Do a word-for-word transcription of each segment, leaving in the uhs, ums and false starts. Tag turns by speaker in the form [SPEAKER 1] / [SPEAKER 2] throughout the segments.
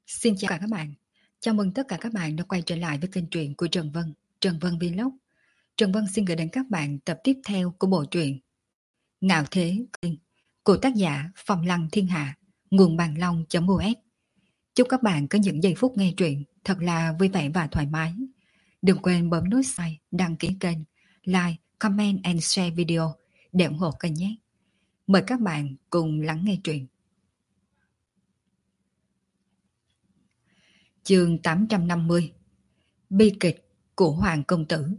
[SPEAKER 1] Xin chào cả các bạn. Chào mừng tất cả các bạn đã quay trở lại với kênh truyện của Trần Vân, Trần Vân Vlog. Trần Vân xin gửi đến các bạn tập tiếp theo của bộ truyện Ngạo Thế Kinh của tác giả Phong Lăng Thiên Hạ, nguồn bàn long.os. Chúc các bạn có những giây phút nghe truyện thật là vui vẻ và thoải mái. Đừng quên bấm nút like, đăng ký kênh, like, comment and share video để ủng hộ kênh nhé. Mời các bạn cùng lắng nghe truyện. Chương tám trăm năm mươi. Bi kịch của Hoàng Công Tử.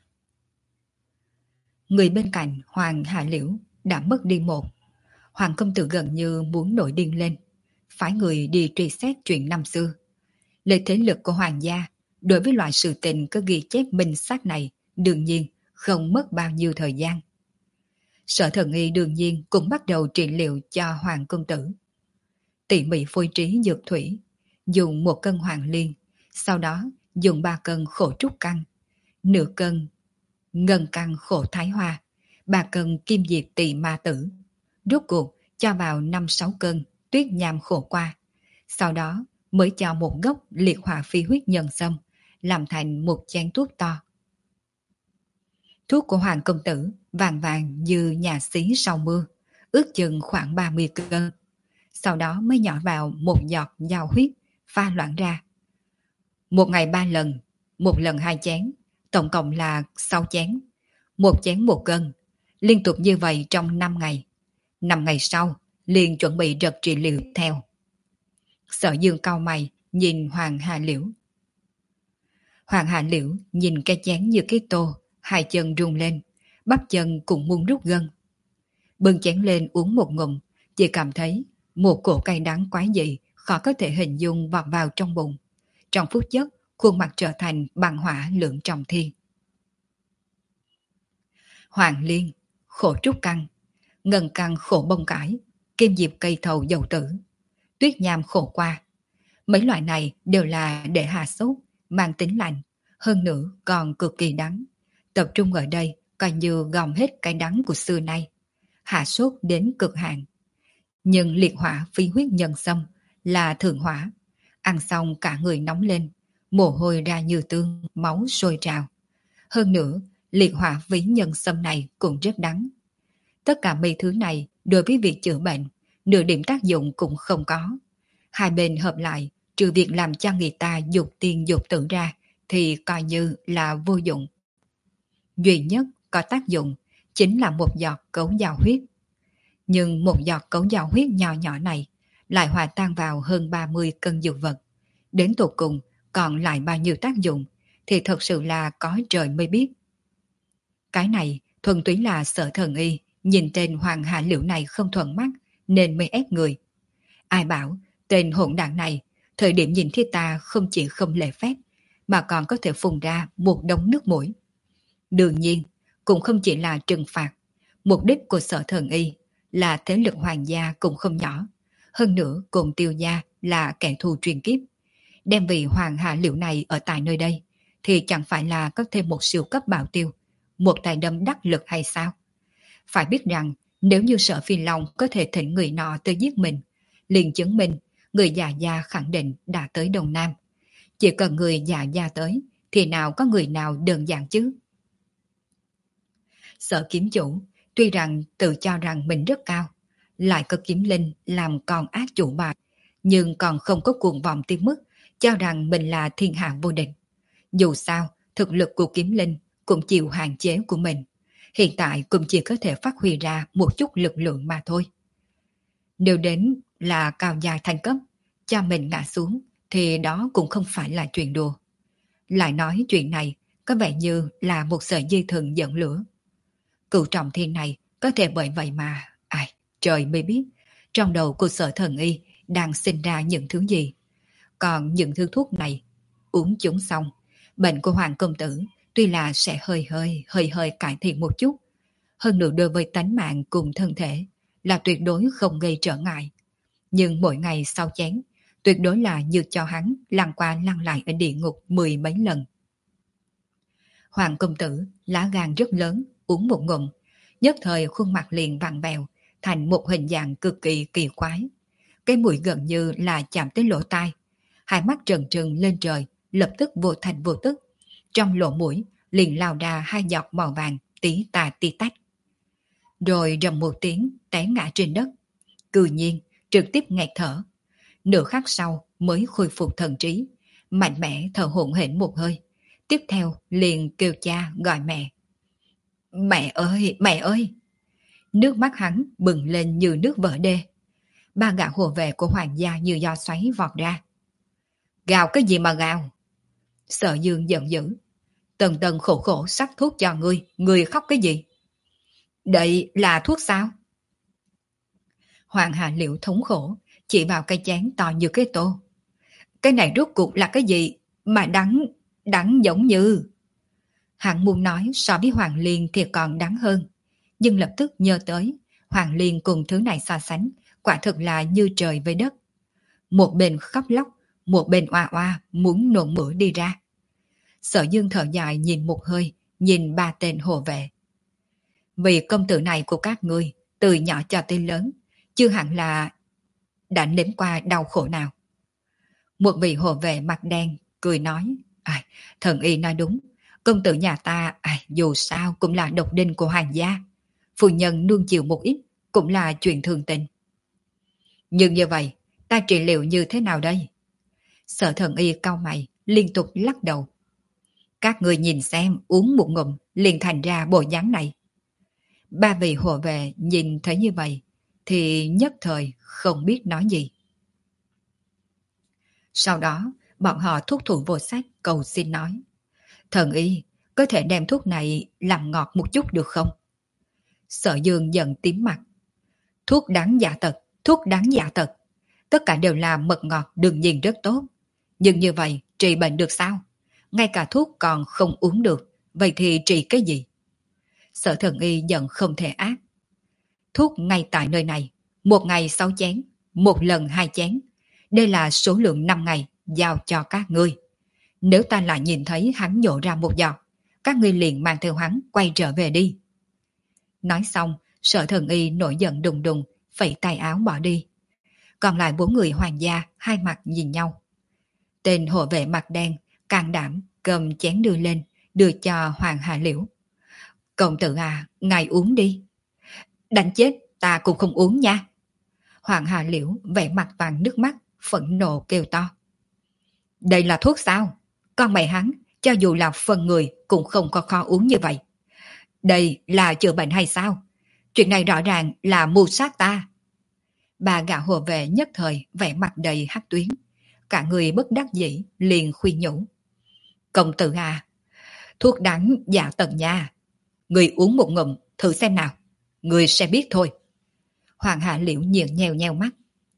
[SPEAKER 1] Người bên cạnh Hoàng Hạ Liễu đã mất đi một. Hoàng Công Tử gần như muốn nổi điên lên, phái người đi truy xét chuyện năm xưa. Lấy thế lực của Hoàng gia, đối với loại sự tình có ghi chép minh xác này, đương nhiên không mất bao nhiêu thời gian. Sở Thần Y đương nhiên cũng bắt đầu trị liệu cho Hoàng Công Tử. Tỉ mỉ phối trí dược thủy, dùng một cân hoàng liên, sau đó dùng ba cân khổ trúc căn, nửa cân ngân căn khổ thái hoa, ba cân kim diệp tỳ ma tử, rốt cuộc cho vào năm sáu cân tuyết nham khổ qua, sau đó mới cho một gốc liệt hỏa phi huyết nhân sâm, làm thành một chén thuốc to. Thuốc của Hoàng Công Tử vàng vàng như nhà xí sau mưa, ước chừng khoảng ba mươi cân, sau đó mới nhỏ vào một giọt giao huyết, pha loãng ra. Một ngày ba lần, một lần hai chén, tổng cộng là sáu chén. Một chén một cân, liên tục như vậy trong năm ngày. Năm ngày sau, liền chuẩn bị đợt trị liệu theo. Sở Dương cau mày, nhìn Hoàng Hạ Liễu. Hoàng Hạ Liễu nhìn cái chén như cái tô, hai chân rung lên, bắp chân cũng muốn rút gân. Bưng chén lên uống một ngụm, chỉ cảm thấy một cổ cay đắng quái dị, khó có thể hình dung vọt vào trong bụng. Trong phút chốc, khuôn mặt trở thành băng hỏa lượng trọng thiên. Hoàng liên, khổ trúc căn, ngân căn khổ bông cải, kim diệp cây thầu dầu tử, tuyết nham khổ qua. Mấy loại này đều là để hạ sốt, mang tính lạnh, hơn nữa còn cực kỳ đắng. Tập trung ở đây coi như gom hết cái đắng của xưa nay, hạ sốt đến cực hạn. Nhưng liệt hỏa phi huyết nhân sâm là thượng hỏa, ăn xong cả người nóng lên, mồ hôi ra như tương, máu sôi trào. Hơn nữa, liệt hỏa ví nhân sâm này cũng rất đắng. Tất cả mấy thứ này đối với việc chữa bệnh, nửa điểm tác dụng cũng không có. Hai bên hợp lại, trừ việc làm cho người ta dục tiên dục tử ra, thì coi như là vô dụng. Duy nhất có tác dụng chính là một giọt cấu giao huyết. Nhưng một giọt cấu giao huyết nhỏ nhỏ này lại hòa tan vào hơn ba mươi cân dược vật. Đến tột cùng còn lại bao nhiêu tác dụng thì thật sự là có trời mới biết. Cái này thuần túy là Sở Thần Y nhìn tên Hoàng Hạ Liễu này không thuận mắt nên mới ép người. Ai bảo tên hỗn đảng này thời điểm nhìn thấy ta không chỉ không lễ phép mà còn có thể phun ra một đống nước mũi. Đương nhiên cũng không chỉ là trừng phạt. Mục đích của Sở Thần Y là thế lực hoàng gia cũng không nhỏ. Hơn nữa cùng Tiêu gia là kẻ thù truyền kiếp. Đem vì Hoàng Hạ Liễu này ở tại nơi đây thì chẳng phải là có thêm một siêu cấp bảo tiêu, một tài đâm đắc lực hay sao? Phải biết rằng nếu như Sở Phi Long có thể thỉnh người nọ tới giết mình, liền chứng minh người già gia khẳng định đã tới Đông Nam. Chỉ cần người già gia tới thì nào có người nào đơn giản chứ? Sở kiếm chủ tuy rằng tự cho rằng mình rất cao, lại có kiếm linh làm con ác chủ bài, nhưng còn không có cuồng vọng tới mức cho rằng mình là thiên hạ vô địch. Dù sao, thực lực của kiếm linh cũng chịu hạn chế của mình. Hiện tại cũng chỉ có thể phát huy ra một chút lực lượng mà thôi. Nếu đến là cao dài thành cấp, cho mình ngã xuống, thì đó cũng không phải là chuyện đùa. Lại nói chuyện này có vẻ như là một sợi dây thừng dẫn lửa. Cửu trọng thiên này có thể bởi vậy mà, ai, trời mới biết, trong đầu của Sở Thần Y đang sinh ra những thứ gì. Còn những thứ thuốc này, uống chúng xong, bệnh của Hoàng Công Tử tuy là sẽ hơi hơi, hơi hơi cải thiện một chút. Hơn nữa đối với tánh mạng cùng thân thể là tuyệt đối không gây trở ngại. Nhưng mỗi ngày sau chén, tuyệt đối là như cho hắn lăn qua lăn lại ở địa ngục mười mấy lần. Hoàng Công Tử lá gan rất lớn, uống một ngụm, nhất thời khuôn mặt liền vặn vẹo thành một hình dạng cực kỳ kỳ quái. Cái mũi gần như là chạm tới lỗ tai, hai mắt trừng trừng lên trời, lập tức vô thành vô tức. Trong lỗ mũi liền lao ra hai giọt màu vàng tí tà tí tách. Rồi rầm một tiếng té ngã trên đất. Cư nhiên trực tiếp nghẹt thở. Nửa khắc sau mới khôi phục thần trí, mạnh mẽ thở hổn hển một hơi. Tiếp theo liền kêu cha gọi mẹ. Mẹ ơi, mẹ ơi! Nước mắt hắn bừng lên như nước vỡ đê. Ba gã hộ vệ của hoàng gia như do xoáy vọt ra. Gào cái gì mà gào? Sở Dương giận dữ. Tần tần khổ khổ sắc thuốc cho ngươi, ngươi khóc cái gì? Đây là thuốc sao? Hoàng Hà Liễu thống khổ, chỉ vào cái chén to như cái tô. Cái này rốt cuộc là cái gì mà đắng, đắng giống như... Hắn muốn nói so với Hoàng Liên thì còn đắng hơn, nhưng lập tức nhớ tới Hoàng Liên cùng thứ này so sánh, quả thực là như trời với đất. Một bên khóc lóc, một bên oa oa muốn nôn mửa đi ra. Sở Dương thở dài nhìn một hơi, nhìn ba tên hộ vệ. Vì công tử này của các ngươi, từ nhỏ cho tới lớn, chưa hẳn là đã nếm qua đau khổ nào. Một vị hộ vệ mặt đen cười nói, à, thần y nói đúng, công tử nhà ta à, dù sao cũng là độc đinh của hoàng gia, phu nhân nuông chiều một ít cũng là chuyện thường tình. Nhưng như vậy, ta trị liệu như thế nào đây? Sở thần y cau mày, liên tục lắc đầu. Các người nhìn xem, uống một ngụm liền thành ra bộ dáng này. Ba vị hộ vệ nhìn thấy như vậy thì nhất thời không biết nói gì. Sau đó, bọn họ thúc thủ vô sách cầu xin nói. Thần y, có thể đem thuốc này làm ngọt một chút được không? Sở Dương giận tím mặt. Thuốc đáng giả tật, thuốc đáng giả tật. Tất cả đều là mật ngọt đương nhiên rất tốt. Nhưng như vậy, trị bệnh được sao? Ngay cả thuốc còn không uống được, vậy thì trị cái gì? Sở thần y giận không thể ác. Thuốc ngay tại nơi này, một ngày sáu chén, một lần hai chén. Đây là số lượng năm ngày, giao cho các ngươi. Nếu ta lại nhìn thấy hắn nhổ ra một giọt, các ngươi liền mang theo hắn quay trở về đi. Nói xong, sở thần y nổi giận đùng đùng, phẩy tay áo bỏ đi. Còn lại bốn người hoàng gia hai mặt nhìn nhau. Tên hộ vệ mặt đen, can đảm, cầm chén đưa lên, đưa cho Hoàng Hà Liễu. Công tử à, ngài uống đi. Đánh chết, ta cũng không uống nha. Hoàng Hà Liễu vẻ mặt vàng nước mắt, phẫn nộ kêu to. Đây là thuốc sao? Con mẹ hắn, cho dù là phần người cũng không có kho uống như vậy. Đây là chữa bệnh hay sao? Chuyện này rõ ràng là mưu sát ta. Bà gã hộ vệ nhất thời vẻ mặt đầy hắc tuyến. Cả người bất đắc dĩ liền khuyên nhủ. Công tử à, thuốc đắng giả tận nha. Người uống một ngụm thử xem nào. Người sẽ biết thôi. Hoàng Hạ Liễu nhìn nheo nheo mắt.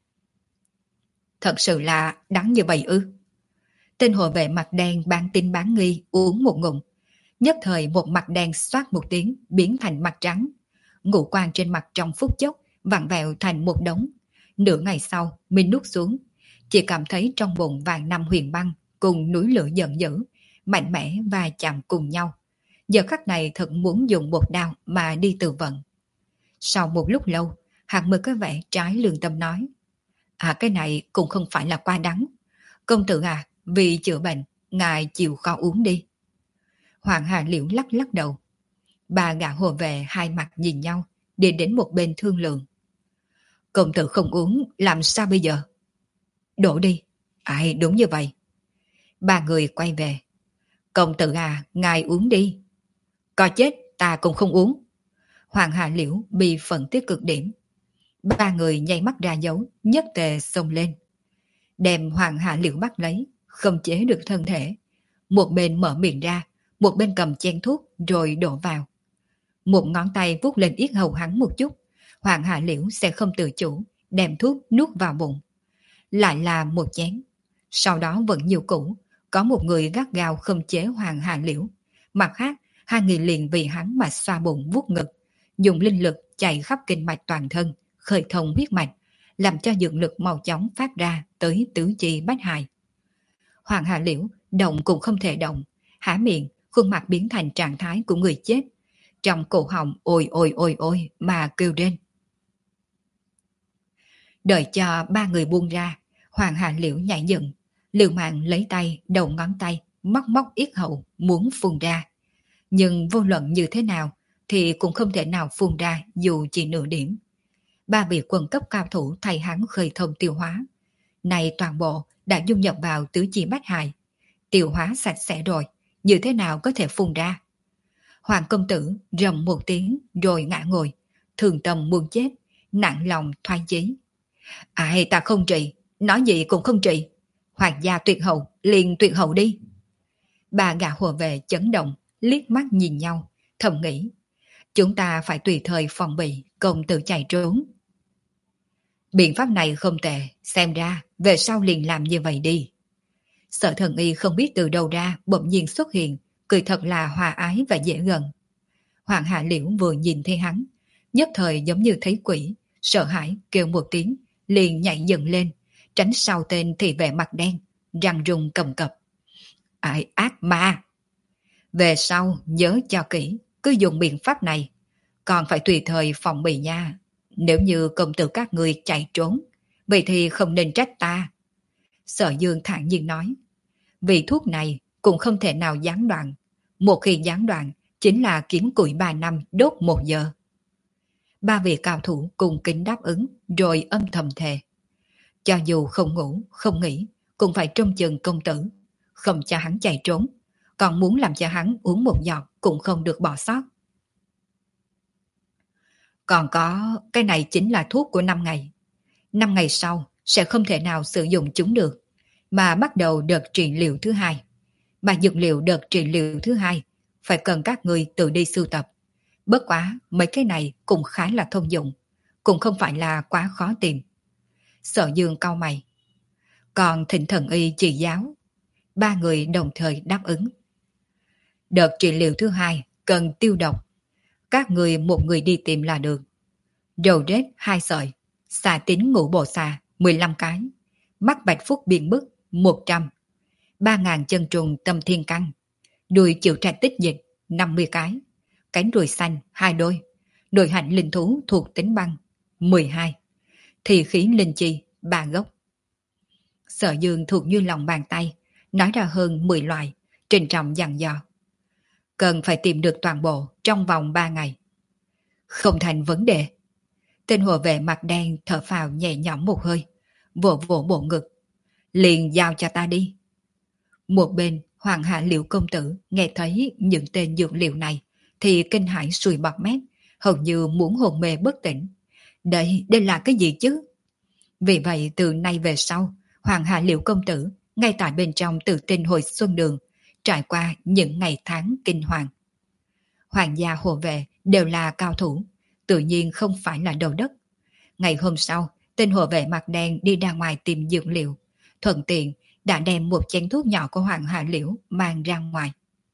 [SPEAKER 1] Thật sự là đắng như vậy ư? Tên hộ vệ mặt đen bán tin bán nghi uống một ngụm. Nhất thời một mặt đen xoát một tiếng biến thành mặt trắng. Ngũ quan trên mặt trong phút chốc vặn vẹo thành một đống. Nửa ngày sau mình nuốt xuống. Chỉ cảm thấy trong bụng vàng năm huyền băng cùng núi lửa giận dữ, mạnh mẽ và chạm cùng nhau. Giờ khắc này thật muốn dùng bột đao mà đi tự vận. Sau một lúc lâu, Hạng Mực có vẻ trái lương tâm nói. À, cái này cũng không phải là quá đắng. Công tử à, vì chữa bệnh, ngài chịu khó uống đi. Hoàng Hà Liễu lắc lắc đầu. Ba gã hộ vệ hai mặt nhìn nhau, đi đến một bên thương lượng. Công tử không uống, làm sao bây giờ? Đổ đi. Ai, đúng như vậy. Ba người quay về. Công tử à, ngài uống đi. Có chết, ta cũng không uống. Hoàng Hà Liễu bị phẫn tiếc cực điểm. Ba người nháy mắt ra dấu, nhất tề xông lên. Đem Hoàng Hà Liễu bắt lấy, không chế được thân thể. Một bên mở miệng ra, một bên cầm chén thuốc rồi đổ vào. Một ngón tay vuốt lên yết hầu hắn một chút, Hoàng Hà Liễu sẽ không tự chủ, đem thuốc nuốt vào bụng. Lại là một chén. Sau đó vẫn nhiều cũ, có một người gắt gao không chế Hoàng Hà Liễu. Mặt khác, hai người liền vì hắn mà xoa bụng vuốt ngực, dùng linh lực chạy khắp kinh mạch toàn thân, khơi thông huyết mạch, làm cho dược lực mau chóng phát ra tới tứ chi bách hài. Hoàng Hà Liễu động cũng không thể động, há miệng, khuôn mặt biến thành trạng thái của người chết. Trong cổ họng ôi ôi ôi ôi mà kêu lên. Đợi cho ba người buông ra, Hoàng Hà Liễu nhảy dựng, Liều mạng lấy tay, đầu ngón tay, móc móc yết hầu, muốn phun ra. Nhưng vô luận như thế nào, thì cũng không thể nào phun ra dù chỉ nửa điểm. Ba vị quân cấp cao thủ thay hắn khơi thông tiêu hóa. Này toàn bộ đã dung nhập vào tứ chi bách hài. Tiêu hóa sạch sẽ rồi, như thế nào có thể phun ra? Hoàng công tử rầm một tiếng rồi ngã ngồi, thường tâm muốn chết, nặng lòng thoái chí. Ai ta không trị, nói gì cũng không trị. Hoàng gia tuyệt hậu, liền tuyệt hậu đi. Ba gã hộ vệ chấn động, liếc mắt nhìn nhau, thầm nghĩ. Chúng ta phải tùy thời phòng bị, công tử chạy trốn. Biện pháp này không tệ, xem ra về sau liền làm như vậy đi. Sở Thần Y không biết từ đâu ra bỗng nhiên xuất hiện, cười thật là hòa ái và dễ gần. Hoàng Hạ Liễu vừa nhìn thấy hắn, nhất thời giống như thấy quỷ, sợ hãi kêu một tiếng, liền nhảy dựng lên, tránh sau tên thị vệ mặt đen, răng rung cầm cập. Ai ác ma! Về sau nhớ cho kỹ, cứ dùng biện pháp này, còn phải tùy thời phòng bị nha. Nếu như công tử các người chạy trốn, vậy thì không nên trách ta. Sở Dương thản nhiên nói, vì thuốc này cũng không thể nào gián đoạn. Một khi gián đoạn, chính là kiếm củi ba năm đốt một giờ. Ba vị cao thủ cùng kính đáp ứng, rồi âm thầm thề. Cho dù không ngủ, không nghỉ, cũng phải trông chừng công tử, không cho hắn chạy trốn, còn muốn làm cho hắn uống một giọt cũng không được bỏ sót. Còn có, cái này chính là thuốc của năm ngày. Năm ngày sau sẽ không thể nào sử dụng chúng được, mà bắt đầu đợt trị liệu thứ hai. Mà dược liệu đợt trị liệu thứ hai phải cần các người tự đi sưu tập. Bất quá mấy cái này cũng khá là thông dụng, cũng không phải là quá khó tìm. Sở Dương cau mày. Còn Thịnh Thần Y chỉ giáo. Ba người đồng thời đáp ứng. Đợt trị liệu thứ hai cần tiêu độc. Các người một người đi tìm là được. Đầu rết hai sợi, xà tính ngũ bộ xà mười lăm cái, mắt bạch phúc biện bức một trăm, ba ngàn chân trùng tâm thiên căn, đùi chịu trạch tích dịch năm mươi cái, cánh ruồi xanh hai đôi, nội hạnh linh thú thuộc tính băng mười hai, thì khí linh chi ba gốc. Sở Dương thuộc như lòng bàn tay, nói ra hơn mười loại, trình trọng dặn dò. Cần phải tìm được toàn bộ trong vòng ba ngày. Không thành vấn đề. Tên hộ vệ mặt đen thở phào nhẹ nhõm một hơi, vỗ vỗ bộ ngực. Liền giao cho ta đi. Một bên, Hoàng Hạ Liễu công tử nghe thấy những tên dược liệu này thì kinh hãi sùi bọt mép, hầu như muốn hồn mê bất tỉnh. Đây, đây là cái gì chứ? Vì vậy từ nay về sau, Hoàng Hạ Liễu công tử ngay tại bên trong Tử Tinh Hồi Xuân Đường trải qua những ngày tháng kinh hoàng. Hoàng gia hộ vệ đều là cao thủ, tự nhiên không phải là đầu đất. Ngày hôm sau, tên hộ vệ mặt đen đi ra ngoài tìm dược liệu, thuận tiện đã đem một chén thuốc nhỏ của Hoàng Hạ Liễu mang ra ngoài.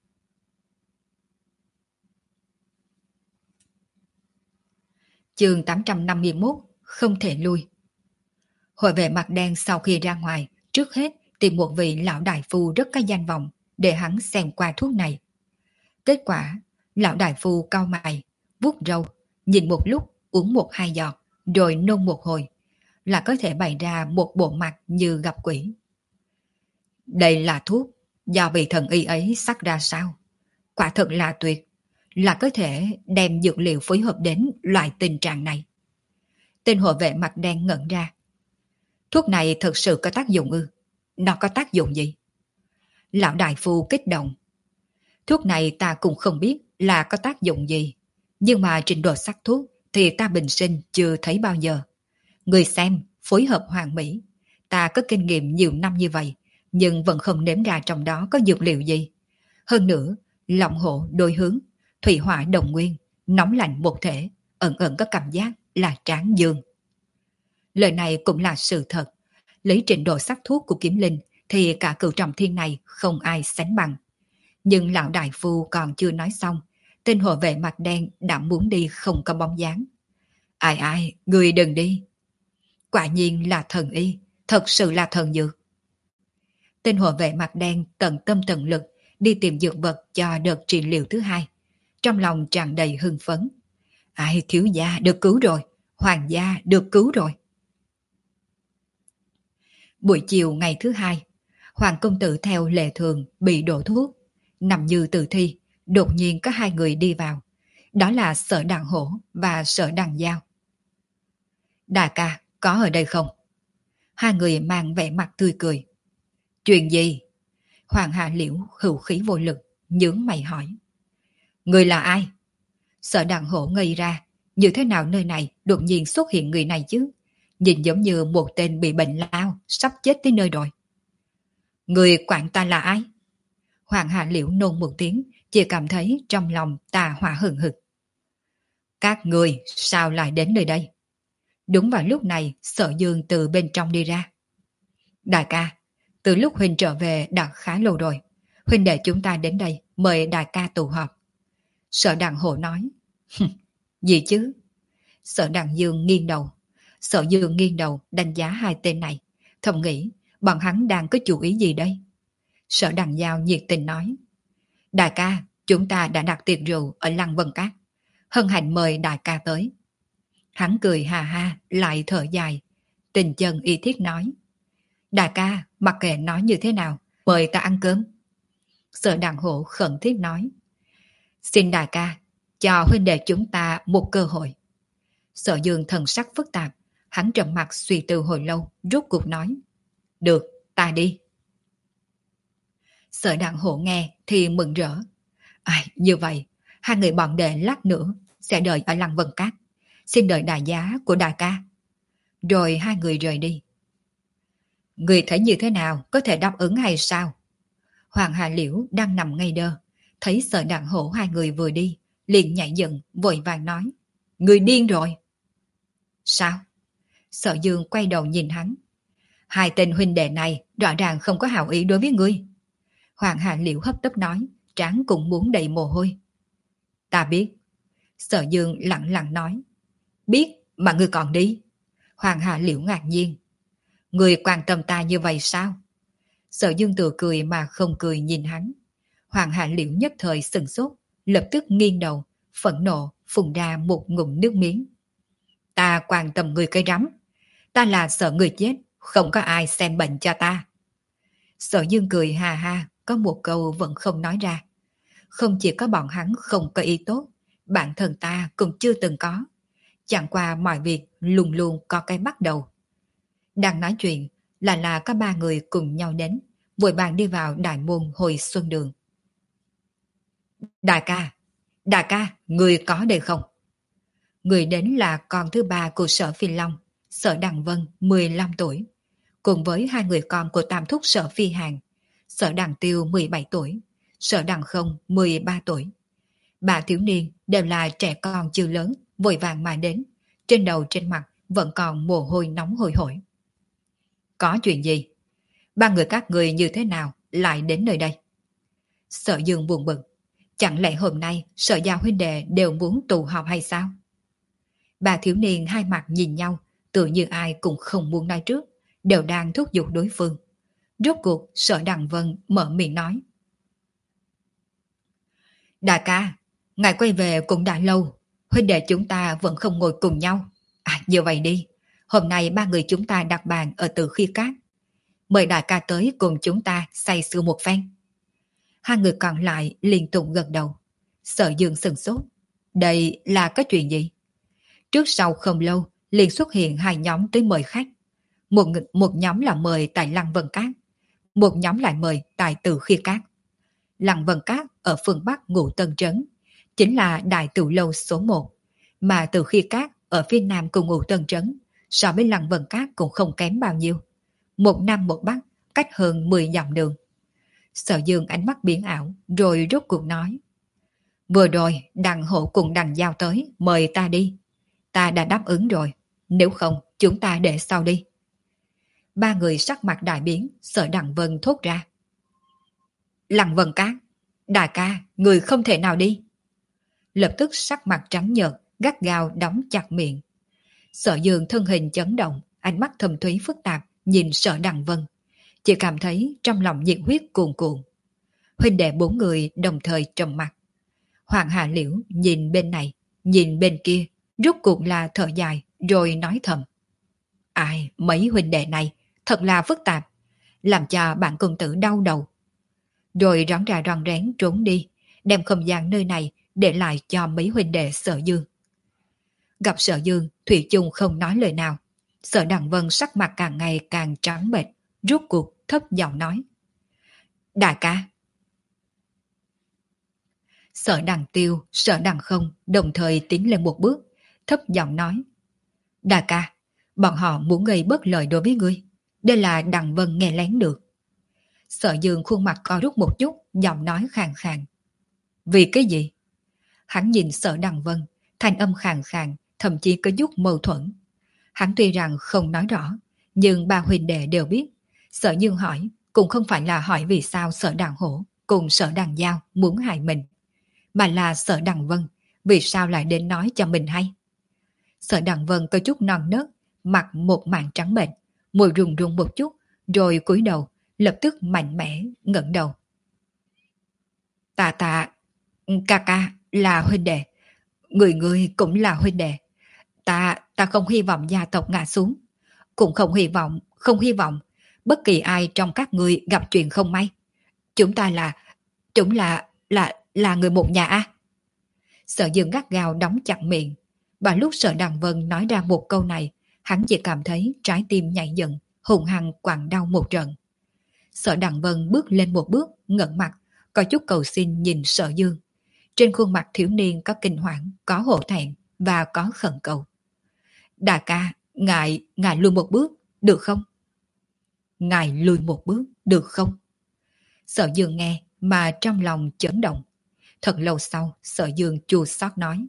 [SPEAKER 1] Chương tám trăm năm mươi mốt, không thể lui. Hộ vệ mặt đen sau khi ra ngoài, trước hết tìm một vị lão đại phu rất có danh vọng để hắn xem qua thuốc này. Kết quả, lão đại phu cau mày, vuốt râu, nhìn một lúc, uống một hai giọt, rồi nôn một hồi, là có thể bày ra một bộ mặt như gặp quỷ. Đây là thuốc, do vị thần y ấy sắc ra sao? Quả thật là tuyệt, là có thể đem dược liệu phối hợp đến loại tình trạng này. Tên hộ vệ mặt đen ngẩn ra. Thuốc này thực sự có tác dụng ư? Nó có tác dụng gì? Lão đại phu kích động. Thuốc này ta cũng không biết là có tác dụng gì, nhưng mà trình độ sắc thuốc thì ta bình sinh chưa thấy bao giờ. Người xem, phối hợp hoàn mỹ. Ta có kinh nghiệm nhiều năm như vậy, nhưng vẫn không nếm ra trong đó có dược liệu gì. Hơn nữa, lòng hộ đôi hướng, thủy hỏa đồng nguyên, nóng lạnh một thể, ẩn ẩn có cảm giác là tráng dương. Lời này cũng là sự thật. Lấy trình độ sắc thuốc của Kiếm Linh thì cả cửu trọng thiên này không ai sánh bằng. Nhưng lão đại phu còn chưa nói xong, tên hộ vệ mặt đen đã muốn đi không có bóng dáng. Ai ai, người đừng đi. Quả nhiên là thần y, thật sự là thần dược. Tên hộ vệ mặt đen tận tâm tận lực đi tìm dược vật cho đợt trị liệu thứ hai. Trong lòng tràn đầy hưng phấn. Ai, thiếu gia được cứu rồi, hoàng gia được cứu rồi. Buổi chiều ngày thứ hai, Hoàng công tử theo lệ thường bị đổ thuốc, nằm như tử thi, đột nhiên có hai người đi vào. Đó là Sở Đằng Hổ và Sở Đằng Giao. Đại ca, có ở đây không? Hai người mang vẻ mặt tươi cười. Chuyện gì? Hoàng Hạ Liễu hữu khí vô lực, nhướng mày hỏi. Người là ai? Sở Đằng Hổ ngây ra, như thế nào nơi này đột nhiên xuất hiện người này chứ? Nhìn giống như một tên bị bệnh lao, sắp chết tới nơi rồi. Người quản ta là ai? Hoàng Hạ Liễu nôn một tiếng, chỉ cảm thấy trong lòng tà hỏa hừng hực. Các người sao lại đến nơi đây? Đúng vào lúc này, Sở Dương từ bên trong đi ra. Đại ca, từ lúc Huynh trở về đã khá lâu rồi. Huynh để chúng ta đến đây mời đại ca tụ họp. Sở Đằng Hổ nói. Gì chứ? Sở Đằng Dương nghiêng đầu. Sở Dương nghiêng đầu đánh giá hai tên này. Thầm nghĩ, bọn hắn đang có chủ ý gì đây? Sở Đằng Giao nhiệt tình nói. Đại ca, chúng ta đã đặt tiệc rượu ở Lăng Vân Cát. Hân hạnh mời đại ca tới. Hắn cười hà ha, lại thở dài. Tình chân y thiết nói. Đại ca, mặc kệ nói như thế nào, mời ta ăn cơm. Sở Đằng Hổ khẩn thiết nói. Xin đại ca, cho huynh đệ chúng ta một cơ hội. Sở Dương thần sắc phức tạp, hắn trầm mặt suy tư hồi lâu, rốt cuộc nói. Được, ta đi. Sở Đằng Hổ nghe thì mừng rỡ. Ai, như vậy, hai người bọn đệ lát nữa sẽ đợi ở Lăng Vân Cát. Xin đợi đại giá của đại ca. Rồi hai người rời đi. Người thấy như thế nào, có thể đáp ứng hay sao? Hoàng Hà Liễu đang nằm ngay đơ, thấy Sở Đằng Hổ hai người vừa đi, liền nhảy dựng, vội vàng nói. Người điên rồi. Sao? Sở Dương quay đầu nhìn hắn. Hai tên huynh đệ này rõ ràng không có hảo ý đối với ngươi. Hoàng Hà Liễu hấp tấp nói, trán cũng muốn đầy mồ hôi. Ta biết. Sở Dương lặng lặng nói. Biết mà ngươi còn đi. Hoàng Hà Liễu ngạc nhiên. Ngươi quan tâm ta như vậy sao? Sở Dương tự cười mà không cười nhìn hắn. Hoàng Hà Liễu nhất thời sừng sốt, lập tức nghiêng đầu, phẫn nộ phun ra một ngụm nước miếng. Ta quan tâm người cây rắm. Ta là sợ người chết, không có ai xem bệnh cho ta. Sở Dương cười ha ha, có một câu vẫn không nói ra. Không chỉ có bọn hắn không có ý tốt, bản thân ta cũng chưa từng có. Chẳng qua mọi việc luôn luôn có cái bắt đầu. Đang nói chuyện là là có ba người cùng nhau đến, vội vàng đi vào đại môn Hồi Xuân Đường. Đại ca, đại ca, người có đây không? Người đến là con thứ ba của Sở Phi Long, Sở Đằng Vân mười lăm tuổi, cùng với hai người con của tam thúc Sở Phi Hàn, Sở Đằng Tiêu mười bảy tuổi, Sở Đằng Không mười ba tuổi. Ba thiếu niên đều là trẻ con chưa lớn, vội vàng mà đến, trên đầu trên mặt vẫn còn mồ hôi nóng hôi hổi. Có chuyện gì? Ba người các người như thế nào lại đến nơi đây? Sở Dương buồn bực. Chẳng lẽ hôm nay Sở Giao huynh đệ đều muốn tụ họp hay sao? Ba thiếu niên hai mặt nhìn nhau, tự như ai cũng không muốn nói trước, đều đang thúc giục đối phương. Rốt cuộc Sở Đằng Vân mở miệng nói. Đại ca, ngài quay về cũng đã lâu, huynh đệ chúng ta vẫn không ngồi cùng nhau. À, như vậy đi, hôm nay ba người chúng ta đặt bàn ở Từ Khi Cát. Mời đại ca tới cùng chúng ta say sưa một phen. Hai người còn lại liên tục gật đầu. Sở Dương sừng sốt. Đây là cái chuyện gì? Trước sau không lâu, liền xuất hiện hai nhóm tới mời khách. Một, một nhóm là mời tại Lăng Vân Cát, một nhóm lại mời tại Từ Khi Cát. Lăng Vân Cát ở phương Bắc Ngũ Tân Trấn, chính là đại tiểu lâu số một, mà Từ Khi Cát ở phía nam của Ngũ Tân Trấn, so với Lăng Vân Cát cũng không kém bao nhiêu. Một nam một bắc, cách hơn mười dặm đường. Sở Dương ánh mắt biến ảo, rồi rốt cuộc nói. Vừa rồi, Đằng Hổ cùng Đằng Giao tới, mời ta đi. Ta đã đáp ứng rồi, nếu không, chúng ta để sau đi. Ba người sắc mặt đại biến, Sở Đằng Vân thốt ra. Lăng Vân Cát, đại ca, người không thể nào đi. Lập tức sắc mặt trắng nhợt, gắt gao đóng chặt miệng. Sở Dương thân hình chấn động, ánh mắt thâm thúy phức tạp, nhìn Sở Đằng Vân. Chỉ cảm thấy trong lòng nhiệt huyết cuồn cuộn. Huynh đệ bốn người đồng thời trầm mặt. Hoàng Hà Liễu nhìn bên này, nhìn bên kia, rốt cuộc là thở dài, rồi nói thầm. Ai, mấy huynh đệ này, thật là phức tạp. làm cho bản công tử đau đầu. Rồi rón ra rón rén trốn đi, đem không gian nơi này để lại cho mấy huynh đệ Sở Dương. Gặp Sở Dương, Thủy chung không nói lời nào. Sở Đằng Vân sắc mặt càng ngày càng trắng bệch, rút cuộc thấp giọng nói: Đại ca. Sở Đằng Tiêu, Sở Đằng Không đồng thời tiến lên một bước, thấp giọng nói: Đại ca, bọn họ muốn gây bất lợi đối với ngươi. Đây là Đằng Vân nghe lén được. Sở Dương khuôn mặt co rút một chút, giọng nói khàn khàn: Vì cái gì? Hắn nhìn Sở Đằng Vân, thanh âm khàn khàn, thậm chí có chút mâu thuẫn. Hắn tuy rằng không nói rõ, nhưng ba huynh đệ đều biết. Sở Dương hỏi cũng không phải là hỏi vì sao Sở Đằng Hổ cùng Sở Đằng Giao muốn hại mình, mà là Sở Đằng Vân vì sao lại đến nói cho mình hay. Sở Đằng Vân có chút non nớt, mặt một mảng trắng bệch, môi run run một chút, rồi cúi đầu, lập tức mạnh mẽ ngẩng đầu. Ta ta, ca ca là huynh đệ, người người cũng là huynh đệ. Ta, ta không hy vọng gia tộc ngã xuống, cũng không hy vọng, không hy vọng bất kỳ ai trong các ngươi gặp chuyện không may. Chúng ta là, chúng là, là, là người một nhà a. Sở Dương gắt gao đóng chặt miệng. Và lúc Sở Đằng Vân nói ra một câu này, hắn chỉ cảm thấy trái tim nhảy dựng, hùng hăng quặn đau một trận. Sở Đằng Vân bước lên một bước, ngẩng mặt, có chút cầu xin nhìn Sở Dương. Trên khuôn mặt thiếu niên có kinh hoàng, có hổ thẹn và có khẩn cầu. Đại ca, ngài, ngài lùi một bước, được không? Ngài lùi một bước, được không? Sở Dương nghe mà trong lòng chấn động. Thật lâu sau, Sở Dương chua xót nói: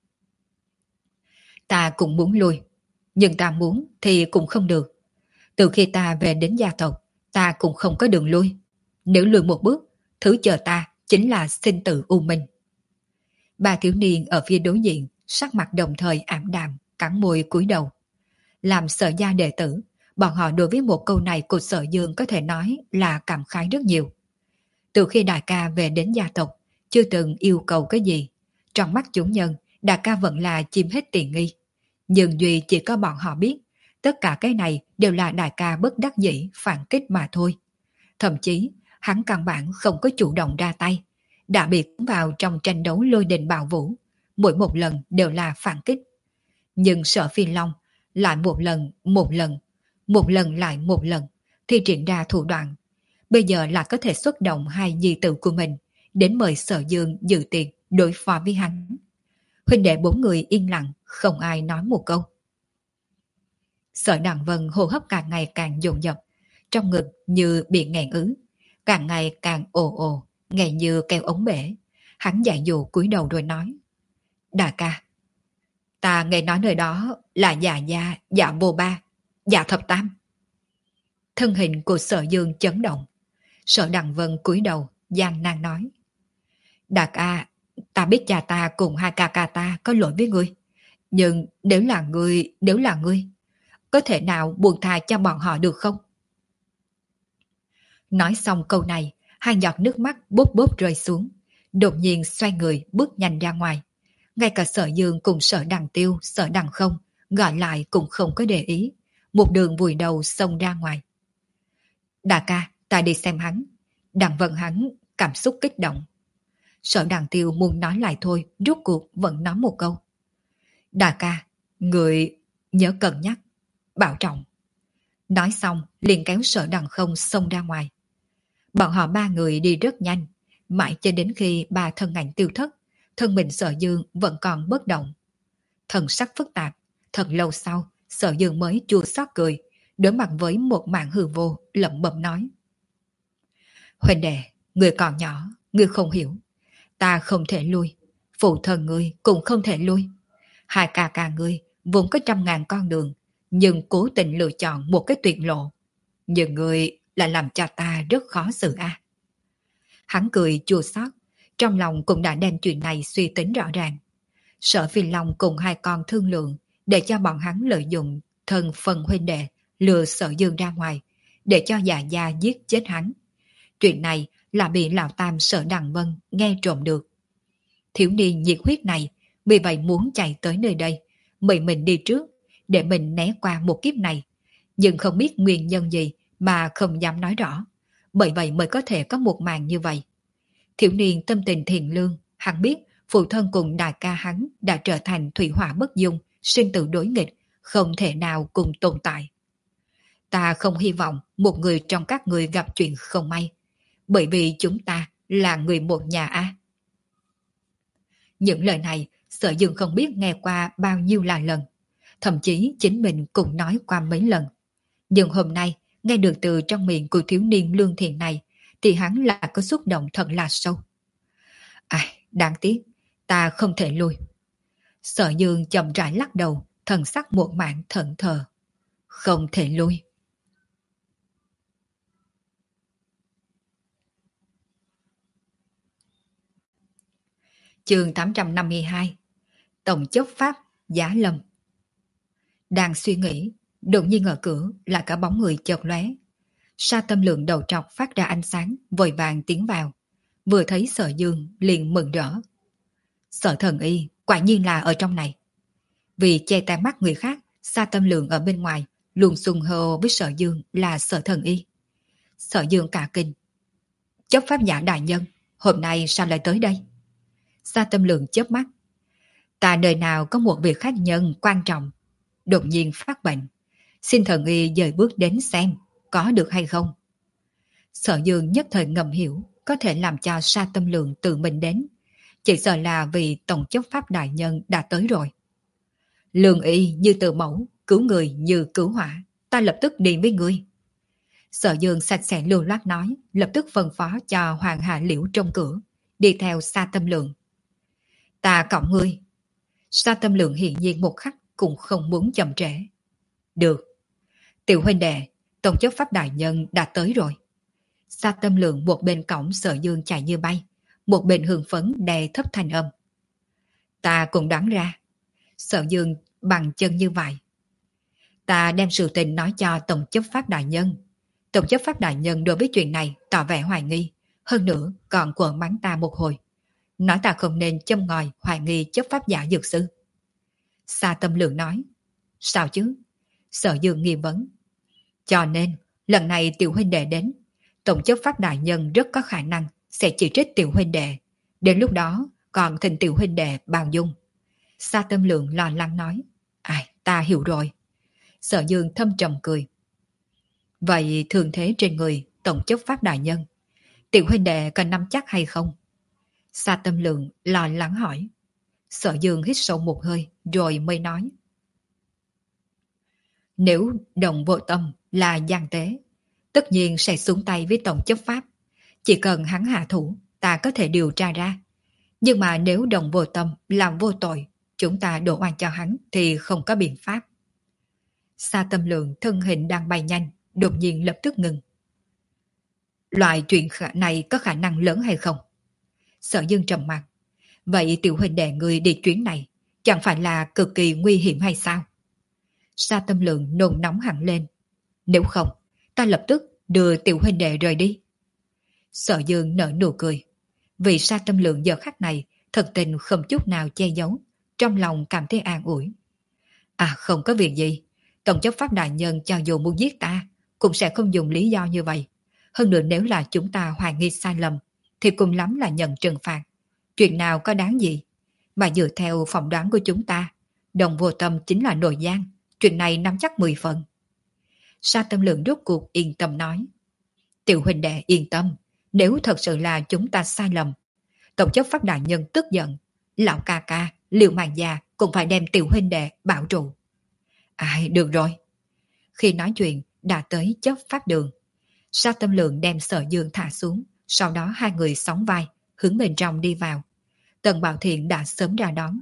[SPEAKER 1] Ta cũng muốn lùi, nhưng ta muốn thì cũng không được. Từ khi ta về đến gia tộc, ta cũng không có đường lui. Nếu lùi một bước, thứ chờ ta chính là sinh tử u minh. Ba thiếu niên ở phía đối diện, sắc mặt đồng thời ảm đạm, cắn môi cúi đầu. Làm Sở gia đệ tử, bọn họ đối với một câu này của Sở Dương có thể nói là cảm khái rất nhiều. Từ khi đại ca về đến gia tộc, chưa từng yêu cầu cái gì. Trong mắt chúng nhân, đại ca vẫn là chiếm hết tiện nghi. Nhưng duy chỉ có bọn họ biết, tất cả cái này đều là đại ca bất đắc dĩ phản kích mà thôi. Thậm chí, hắn căn bản không có chủ động ra tay, đã bị cuốn vào trong tranh đấu lôi đình bạo vũ, mỗi một lần đều là phản kích. Nhưng Sở Phi Long lại một lần, một lần, một lần lại một lần, thi triển ra thủ đoạn. Bây giờ là có thể xuất động hai nhi tử của mình, đến mời Sở Dương dự tiệc đối phó với hắn. Huynh đệ bốn người yên lặng, không ai nói một câu. Sở Đằng Vân hô hấp càng ngày càng dồn dập, trong ngực như bị nghẹn ứ, càng ngày càng ồ ồ, nghe như keo ống bể. Hắn dạy dụ cúi đầu rồi nói: Đại ca, ta nghe nói nơi đó là già gia, dạ vô ba, dạ thập tam. Thân hình của Sở Dương chấn động. Sở Đằng Vân cúi đầu, gian nan nói: Đại ca, ta biết cha ta cùng hai ca ca ta có lỗi với ngươi. Nhưng nếu là ngươi, nếu là ngươi, có thể nào buông tha cho bọn họ được không? Nói xong câu này, hai giọt nước mắt bốp bốp rơi xuống, đột nhiên xoay người bước nhanh ra ngoài. Ngay cả Sở Dương cùng Sở Đằng Tiêu, Sở Đằng Không gọi lại cũng không có để ý, một đường vùi đầu xông ra ngoài. Đại ca, ta đi xem hắn. Đằng Vân hắn cảm xúc kích động. Sở Đằng Tiêu muốn nói lại thôi, rốt cuộc vẫn nói một câu: Đại ca, người nhớ cân nhắc, bảo trọng. Nói xong liền kéo Sở Đằng Không xông ra ngoài. Bọn họ ba người đi rất nhanh, mãi cho đến khi ba thân ảnh tiêu thất, thân mình Sở Dương vẫn còn bất động. Thần sắc phức tạp, thật lâu sau, Sở Dương mới chua xót cười, đối mặt với một màn hư vô, lẩm bẩm nói: Huỳnh đệ, người còn nhỏ, người không hiểu. Ta không thể lui, phụ thân ngươi cũng không thể lui. Hai ca ca ngươi vốn có trăm ngàn con đường, nhưng cố tình lựa chọn một cái tuyệt lộ. Nhưng ngươi lại làm cho ta rất khó xử a. À. Hắn cười chua xót, trong lòng cũng đã đem chuyện này suy tính rõ ràng. Sở Phi Long cùng hai con thương lượng, để cho bọn hắn lợi dụng thân phần huynh đệ lừa Sở Dương ra ngoài, để cho già gia giết chết hắn. Chuyện này là bị lão tam Sở Đằng Vân nghe trộm được. Thiếu niên nhiệt huyết này vì vậy muốn chạy tới nơi đây, mời mình đi trước, để mình né qua một kiếp này. Nhưng không biết nguyên nhân gì mà không dám nói rõ, bởi vậy mới có thể có một màn như vậy. Thiếu niên tâm tình thiện lương, hắn biết phụ thân cùng đại ca hắn đã trở thành thủy hỏa bất dung, sinh tử đối nghịch, không thể nào cùng tồn tại. Ta không hy vọng một người trong các người gặp chuyện không may, bởi vì chúng ta là người một nhà a. Những lời này Sở Dương không biết nghe qua bao nhiêu là lần, thậm chí chính mình cũng nói qua mấy lần. Nhưng hôm nay nghe được từ trong miệng của thiếu niên lương thiện này thì hắn là có xúc động thật là sâu. Ai, đáng tiếc, ta không thể lui. Sở Dương chậm rãi lắc đầu, thần sắc một mảng thẫn thờ. Không thể lui. Chương tám trăm năm mươi hai. Tổng chấp pháp Giá Lâm. Đang suy nghĩ, đột nhiên ở cửa là cả bóng người chợt lóe. Sa Tâm Lượng đầu trọc phát ra ánh sáng, vội vàng tiến vào. Vừa thấy Sở Dương liền mừng rỡ. Sở Thần Y quả nhiên là ở trong này. Vì che tai mắt người khác, Sa Tâm Lượng ở bên ngoài luôn xung hô với Sở Dương là Sở Thần Y. Sở Dương cả kinh. Chấp pháp giả đại nhân, hôm nay sao lại tới đây? Sa Tâm Lượng chớp mắt. Ta đời nào có một việc khách nhân quan trọng, đột nhiên phát bệnh, xin Thần Y dời bước đến xem có được hay không. Sở Dương nhất thời ngầm hiểu có thể làm cho Sa Tâm Lượng tự mình đến, chỉ sợ là vì tổng chấp pháp đại nhân đã tới rồi. Lương y như từ mẫu, cứu người như cứu hỏa, ta lập tức đi với ngươi. Sở Dương sạch sẽ lưu loát nói, lập tức phân phó cho Hoàng Hạ Liễu trong cửa, đi theo Sa Tâm Lượng. Ta cõng ngươi. Sa Tâm Lượng hiện nhiên một khắc cũng không muốn chậm trễ. Được. Tiểu huynh đệ, tổng chấp pháp đại nhân đã tới rồi. Sa Tâm Lượng một bên cõng Sở Dương chạy như bay, một bên hưng phấn đè thấp thanh âm. Ta cũng đoán ra. Sở Dương bằng chân như vậy. Ta đem sự tình nói cho tổng chấp pháp đại nhân. Tổng chấp pháp đại nhân đối với chuyện này tỏ vẻ hoài nghi, hơn nữa còn quở mắng ta một hồi. Nói ta không nên châm ngòi hoài nghi chấp pháp giả dược sư. Sa Tâm Lượng nói. Sao chứ? Sở Dương nghi vấn. Cho nên, lần này tiểu huynh đệ đến, tổng chấp pháp đại nhân rất có khả năng sẽ chỉ trích tiểu huynh đệ. Đến lúc đó, còn thỉnh tiểu huynh đệ bao dung. Sa Tâm Lượng lo lắng nói. Ai, ta hiểu rồi. Sở Dương thâm trầm cười. Vậy thường thế trên người tổng chấp pháp đại nhân, tiểu huynh đệ cần nắm chắc hay không? Sa Tâm Lượng lo lắng hỏi. Sở Dương hít sâu một hơi rồi mới nói. Nếu đồng vô tâm là gian tế, tất nhiên sẽ xuống tay với tổng chấp pháp. Chỉ cần hắn hạ thủ, ta có thể điều tra ra. Nhưng mà nếu đồng vô tâm làm vô tội, chúng ta đổ oan cho hắn thì không có biện pháp. Sa Tâm Lượng thân hình đang bay nhanh, đột nhiên lập tức ngừng. Loại chuyện này có khả năng lớn hay không? Sở Dương trầm mặt. Vậy tiểu huynh đệ người đi chuyến này chẳng phải là cực kỳ nguy hiểm hay sao? Sa Tâm Lượng nôn nóng hẳn lên. Nếu không, ta lập tức đưa tiểu huynh đệ rời đi. Sở Dương nở nụ cười. Vì Sa Tâm Lượng giờ khắc này thật tình không chút nào che giấu, trong lòng cảm thấy an ủi. À, không có việc gì. Tổng chấp pháp đại nhân cho dù muốn giết ta cũng sẽ không dùng lý do như vậy. Hơn nữa nếu là chúng ta hoài nghi sai lầm thì cùng lắm là nhận trừng phạt. Chuyện nào có đáng gì? Mà dựa theo phỏng đoán của chúng ta, đồng vô tâm chính là nội gian. Chuyện này nắm chắc mười phần. Sa Tâm Lượng rốt cuộc yên tâm nói. Tiểu huynh đệ yên tâm. Nếu thật sự là chúng ta sai lầm, tổng chấp pháp đại nhân tức giận, lão ca ca, Liễu Màn già cũng phải đem tiểu huynh đệ bảo trụ. Ai, được rồi. Khi nói chuyện đã tới chấp pháp đường. Sa Tâm Lượng đem Sở Dương thả xuống, sau đó hai người sóng vai hướng bên trong đi vào. Tần Bảo Thiện đã sớm ra đón.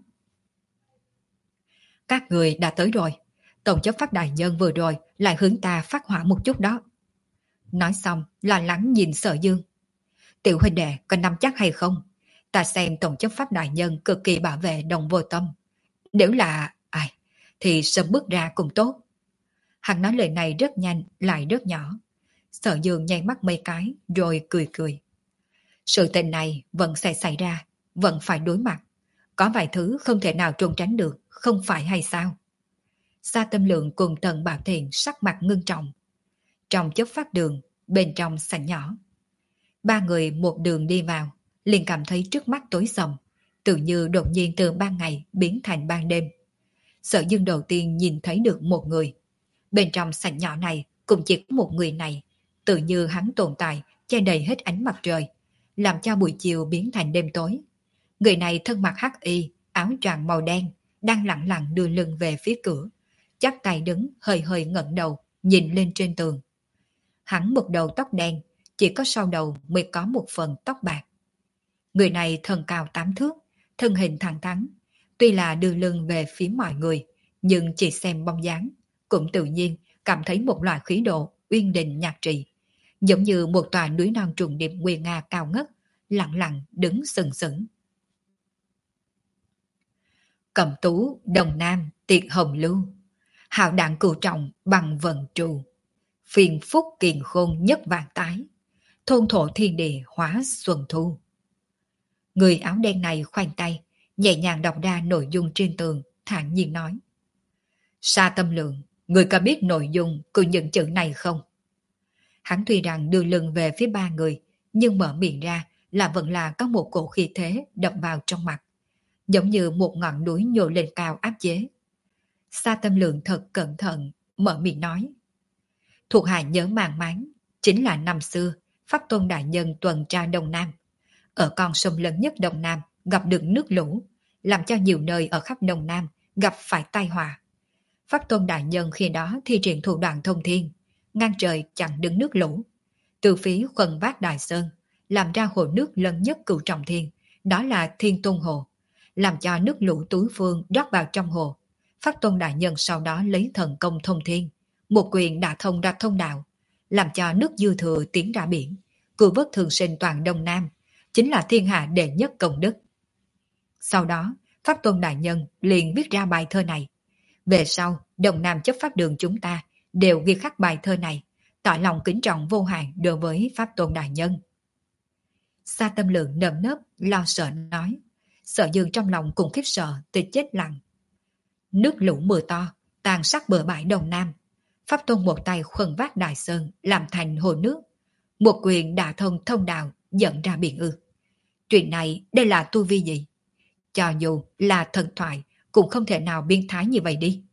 [SPEAKER 1] Các người đã tới rồi. Tổng chấp pháp đại nhân vừa rồi lại hướng ta phát hỏa một chút đó. Nói xong lo lắng nhìn Sở Dương. Tiểu huynh đệ có nắm chắc hay không? Ta xem tổng chấp pháp đại nhân cực kỳ bảo vệ đồng vô tâm. Nếu là ai thì sớm bước ra cũng tốt. Hắn nói lời này rất nhanh lại rất nhỏ. Sở Dương nháy mắt mấy cái rồi cười cười. Sự tình này vẫn sẽ xảy ra, vẫn phải đối mặt. Có vài thứ không thể nào trốn tránh được, không phải hay sao? Sa Tâm Lượng cùng Tần Bảo Thiện sắc mặt ngưng trọng. trong chấp pháp đường, bên trong sảnh nhỏ. Ba người một đường đi vào, liền cảm thấy trước mắt tối sầm, tự như đột nhiên từ ban ngày biến thành ban đêm. Sở Dương đầu tiên nhìn thấy được một người. Bên trong sảnh nhỏ này cũng chỉ có một người này, tự như hắn tồn tại che đầy hết ánh mặt trời, làm cho buổi chiều biến thành đêm tối. Người này thân mặc hắc y, áo choàng màu đen, đang lặng lặng đưa lưng về phía cửa, chắp tay đứng hơi hơi ngẩng đầu, nhìn lên trên tường. Hắn một đầu tóc đen, chỉ có sau đầu mới có một phần tóc bạc. Người này thân cao tám thước, thân hình thẳng thắn, tuy là đưa lưng về phía mọi người, nhưng chỉ xem bóng dáng, cũng tự nhiên cảm thấy một loại khí độ uyên đình nhạc trì, giống như một tòa núi non trùng điệp nguy nga cao ngất, lặng lặng đứng sừng sững. Cẩm tú Đồng Nam tiệt hồng lưu, hào đạn cửu trọng bằng vần trù, phiền phúc kiền khôn nhất vạn tái, thôn thổ thiên địa hóa xuân thu. Người áo đen này khoanh tay, nhẹ nhàng đọc ra nội dung trên tường, thản nhiên nói: Sa Tâm Lượng, người có biết nội dung của những chữ này không? Hắn tuy rằng đưa lưng về phía ba người, nhưng mở miệng ra là vẫn là có một cổ khí thế đập vào trong mặt, giống như một ngọn núi nhô lên cao áp chế. Sa Tâm Lượng thật cẩn thận, mở miệng nói: Thuộc hạ nhớ màng máng, chính là năm xưa, Pháp Tôn Đại Nhân tuần tra Đông Nam. Ở con sông lớn nhất Đông Nam gặp được nước lũ, làm cho nhiều nơi ở khắp Đông Nam gặp phải tai họa. Pháp Tôn Đại Nhân khi đó thi triển thủ đoạn thông thiên, ngang trời chặn đứng nước lũ. Từ phía khuân vác Đại Sơn, làm ra hồ nước lớn nhất cửu trọng thiên, đó là Thiên Tôn Hồ, làm cho nước lũ túi phương rót vào trong hồ. Pháp Tôn Đại Nhân sau đó lấy thần công thông thiên, một quyền đã thông ra thông đạo, làm cho nước dư thừa tiến ra biển, cứu vớt thường sinh toàn Đông Nam, chính là thiên hạ đệ nhất công đức. Sau đó, Pháp Tôn Đại Nhân liền viết ra bài thơ này. Về sau, Đông Nam chấp pháp đường chúng ta đều ghi khắc bài thơ này, tỏ lòng kính trọng vô hạn đối với Pháp Tôn Đại Nhân. Sa Tâm Lượng nơm nớp, lo sợ nói. Sở Dương trong lòng cũng khiếp sợ, tới chết lặng. Nước lũ mưa to, tàn sát bờ bãi Đông Nam. Pháp Tôn một tay khuân vác Đại Sơn, làm thành hồ nước. Một quyền đả thông thông đạo, dẫn ra biển ư. Chuyện này, đây là tu vi gì? Cho dù là thần thoại, cũng không thể nào biên thái như vậy đi.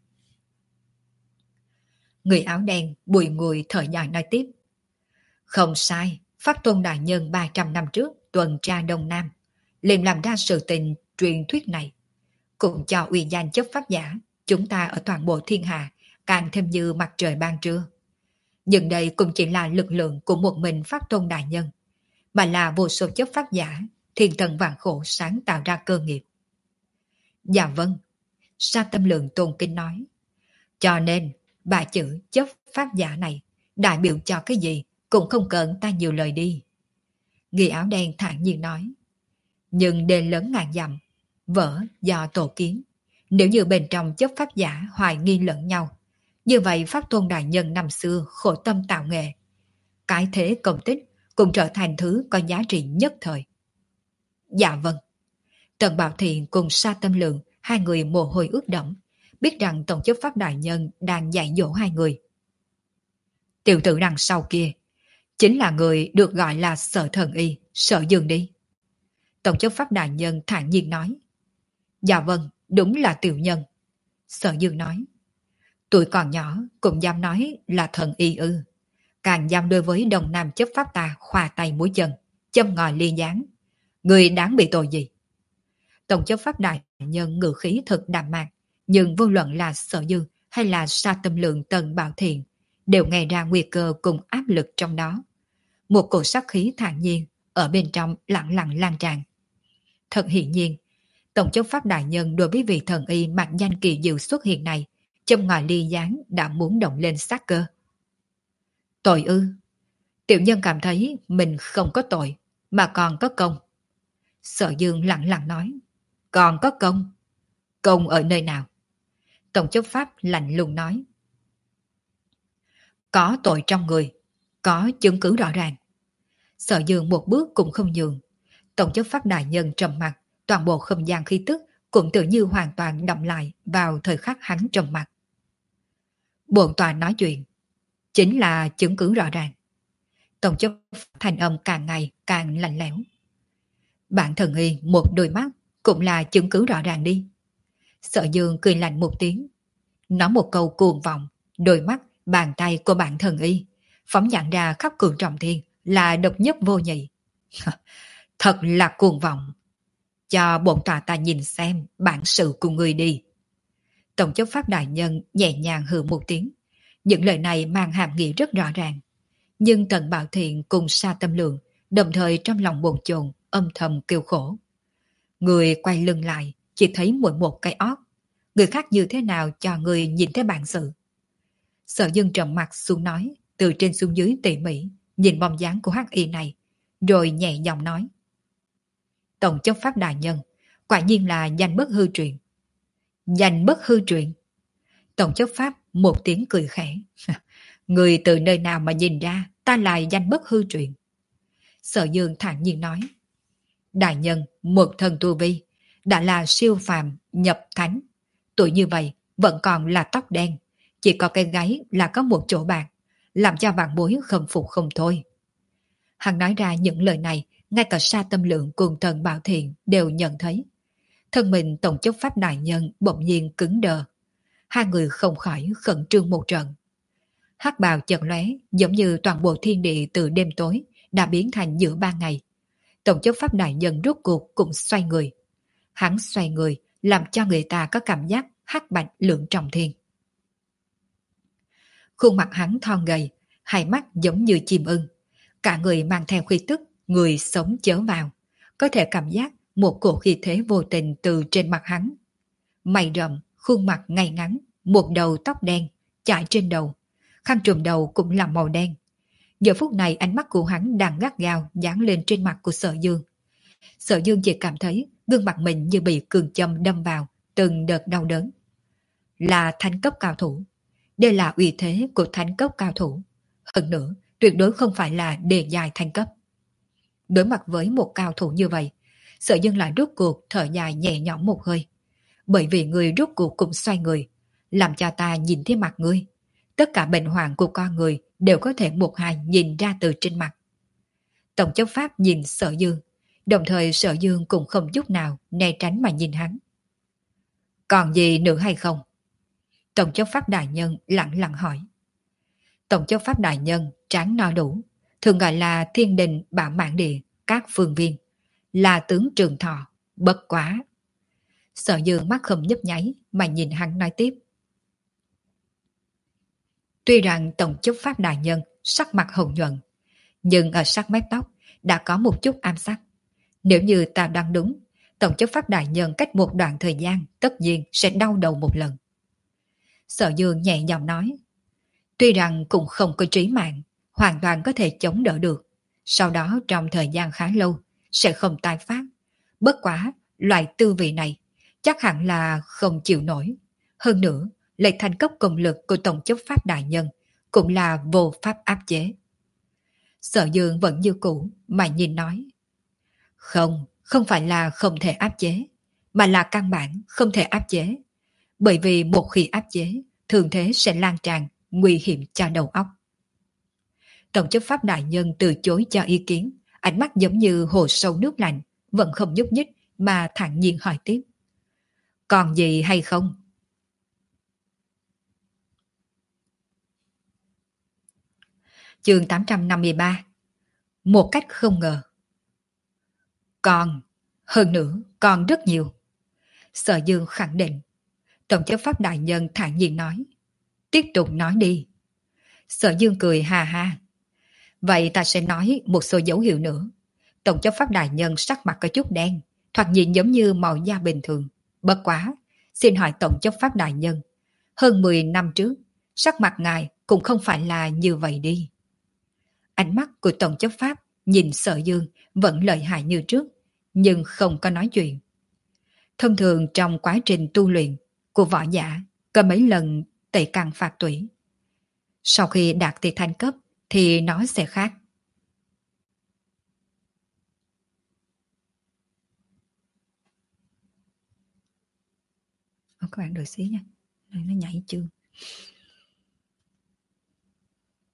[SPEAKER 1] Người áo đen bùi ngùi thở dài nói tiếp. Không sai, Pháp Tôn Đại Nhân ba trăm năm trước tuần tra Đông Nam, liền làm ra sự tình truyền thuyết này, cũng cho uy danh chấp pháp giả chúng ta ở toàn bộ thiên hạ càng thêm như mặt trời ban trưa. Nhưng đây cũng chỉ là lực lượng của một mình Pháp Tôn Đại Nhân, mà là vô số chấp pháp giả thiên thần vạn khổ sáng tạo ra cơ nghiệp. Dạ vâng, Sa Tâm Lượng tôn kính nói. Cho nên ba chữ chấp pháp giả này đại biểu cho cái gì cũng không cần ta nhiều lời đi. Người áo đen thản nhiên nói. Nhưng đền lớn ngàn dặm, vỡ do tổ kiến. Nếu như bên trong chấp pháp giả hoài nghi lẫn nhau, như vậy Pháp Tôn Đại Nhân năm xưa khổ tâm tạo nghệ, cái thế công tích cũng trở thành thứ có giá trị nhất thời. Dạ vâng. Tần Bảo Thiện cùng Sa Tâm Lượng, hai người mồ hôi ướt đẫm, biết rằng Tổng chấp pháp Đại Nhân đang dạy dỗ hai người. Tiểu tử đằng sau kia chính là người được gọi là Sở Thần Y, Sở Dương đi. Tổng chấp pháp Đại Nhân thản nhiên nói. Dạ vâng, đúng là tiểu nhân. Sở Dương nói. Tuổi còn nhỏ cũng dám nói là thần y ư. Càng dám đối với Đông Nam chấp pháp ta khoa tay mũi chân, châm ngòi ly gián. Người đáng bị tội gì? Tổng chấp pháp Đại Nhân ngữ khí thật đạm mạc, nhưng vô luận là Sở Dương hay là Sa Tâm Lượng Tần Bảo Thiện đều nghe ra nguy cơ cùng áp lực trong đó. Một cổ sát khí thản nhiên ở bên trong lặng lặng lan tràn. Thật hiển nhiên, Tổng chấp pháp Đại Nhân đối với vị thần y mặt danh kỳ diệu xuất hiện này, châm ngòi ly gián đã muốn động lên sát cơ. Tội ư? Tiểu nhân cảm thấy mình không có tội, mà còn có công. Sở Dương lặng lặng nói. Còn có công? Công ở nơi nào? Tổng chấp pháp lạnh lùng nói. Có tội trong người, có chứng cứ rõ ràng. Sở Dương một bước cũng không nhường. Tổng chấp pháp Đại Nhân trầm mặt, toàn bộ không gian khí tức cũng tự như hoàn toàn động lại vào thời khắc hắn trầm mặt. Bổn tòa nói chuyện. chính là chứng cứ rõ ràng. Tổng chấp thành âm càng ngày càng lạnh lẽo. Bản thần y một đôi mắt cũng là chứng cứ rõ ràng đi. Sở Dương cười lạnh một tiếng, nói một câu cuồng vọng, đôi mắt, bàn tay của bản thần y phóng nhận ra khắp cường trọng thiên là độc nhất vô nhị. Thật là cuồng vọng. Cho bổn tòa ta nhìn xem bản sự của người đi. Tổng chấp pháp đại nhân nhẹ nhàng hừ một tiếng. Những lời này mang hàm nghĩa rất rõ ràng. Nhưng Tần Bảo Thiện cùng Sa Tâm Lượng đồng thời trong lòng bồn chồn âm thầm kêu khổ. Người quay lưng lại chỉ thấy mỗi một cái ót. Người khác như thế nào cho người nhìn thấy bản sự. Sở Dương trầm mặt xuống nói, từ trên xuống dưới tỉ mỉ nhìn bóng dáng của hắc y này, rồi nhẹ giọng nói: Tổng chấp pháp đại nhân, quả nhiên là danh bất hư truyền. Danh bất hư truyền? Tổng chấp pháp một tiếng cười khẽ. Người từ nơi nào mà nhìn ra ta là danh bất hư truyền? Sở Dương thản nhiên nói: Đại nhân, một thần tu vi, đã là siêu phàm nhập thánh. Tuổi như vậy vẫn còn là tóc đen, chỉ có cái gáy là có một chỗ bạc, làm cho vạn bối khâm phục không thôi. Hắn nói ra những lời này, ngay cả Sa Tâm Lượng cùng Thần Bảo Thiện đều nhận thấy. Thân mình tổng chấp pháp đại nhân bỗng nhiên cứng đờ. Hai người không khỏi khẩn trương một trận. Hắc bào chợt lóe, giống như toàn bộ thiên địa từ đêm tối đã biến thành giữa ban ngày. Tổng chấp pháp đại nhân rốt cuộc cũng xoay người. Hắn xoay người làm cho người ta có cảm giác hắc bạch lượng trọng thiên. Khuôn mặt hắn thon gầy, hai mắt giống như chim ưng, cả người mang theo khí tức người sống chớ vào, có thể cảm giác một cổ khí thế vô tình từ trên mặt hắn. Mày rậm, khuôn mặt ngay ngắn, một đầu tóc đen chải trên đầu, khăn trùm đầu cũng là màu đen. Giờ phút này ánh mắt của hắn đang gắt gao dán lên trên mặt của Sở Dương. Sở Dương chỉ cảm thấy gương mặt mình như bị cường châm đâm vào, từng đợt đau đớn. Là thánh cấp cao thủ. Đây là uy thế của thánh cấp cao thủ. Hơn nữa, tuyệt đối không phải là đề dài thánh cấp. Đối mặt với một cao thủ như vậy, Sở Dương lại rút cuộc thở dài nhẹ nhõm một hơi. Bởi vì người rút cuộc cũng xoay người, làm cho ta nhìn thấy mặt ngươi. Tất cả bệnh hoạn của con người đều có thể một hai nhìn ra từ trên mặt. Tổng chấp pháp nhìn Sở Dương, đồng thời Sở Dương cũng không chút nào né tránh mà nhìn hắn. Còn gì nữa hay không? Tổng chấp pháp đại nhân lặng lặng hỏi. Tổng chấp pháp đại nhân tráng no đủ, thường gọi là thiên đình bảo mạng địa, các phương viên, là tướng Trường Thọ, bất quá. Sở Dương mắt không nhấp nháy mà nhìn hắn nói tiếp. Tuy rằng tổng chấp pháp đại nhân sắc mặt hồng nhuận, nhưng ở sắc mép tóc đã có một chút ám sắc. Nếu như ta đoán đúng, tổng chấp pháp đại nhân cách một đoạn thời gian tất nhiên sẽ đau đầu một lần. Sở Dương nhẹ giọng nói. Tuy rằng cũng không có trí mạng, hoàn toàn có thể chống đỡ được. Sau đó trong thời gian khá lâu sẽ không tái phát. Bất quá, loại tư vị này chắc hẳn là không chịu nổi. Hơn nữa, lệ thành cấp công lực của tổng chấp pháp đại nhân cũng là vô pháp áp chế. Sở Dương vẫn như cũ mà nhìn nói. Không, không phải là không thể áp chế, mà là căn bản không thể áp chế. Bởi vì một khi áp chế, thường thế sẽ lan tràn, nguy hiểm cho đầu óc. Tổng chấp pháp đại nhân từ chối cho ý kiến, ánh mắt giống như hồ sâu nước lạnh, vẫn không nhúc nhích mà thản nhiên hỏi tiếp. Còn gì hay không? Chương tám trăm năm mươi ba. Một cách không ngờ. Còn, hơn nữa, còn rất nhiều. Sở Dương khẳng định. Tổng chấp pháp đại nhân thản nhiên nói. Tiếp tục nói đi. Sở Dương cười ha ha. Vậy ta sẽ nói một số dấu hiệu nữa. Tổng chấp pháp đại nhân sắc mặt có chút đen, thoạt nhìn giống như màu da bình thường. Bất quá, xin hỏi tổng chấp pháp đại nhân, hơn mười năm trước, sắc mặt ngài cũng không phải là như vậy đi. Ánh mắt của tổng chấp pháp nhìn Sở Dương vẫn lợi hại như trước, nhưng không có nói chuyện. Thông thường trong quá trình tu luyện của võ giả có mấy lần tẩy căn phạt tủy. Sau khi đạt tới thanh cấp thì nó sẽ khác. Các bạn đợi xí nha, nó nhảy chương.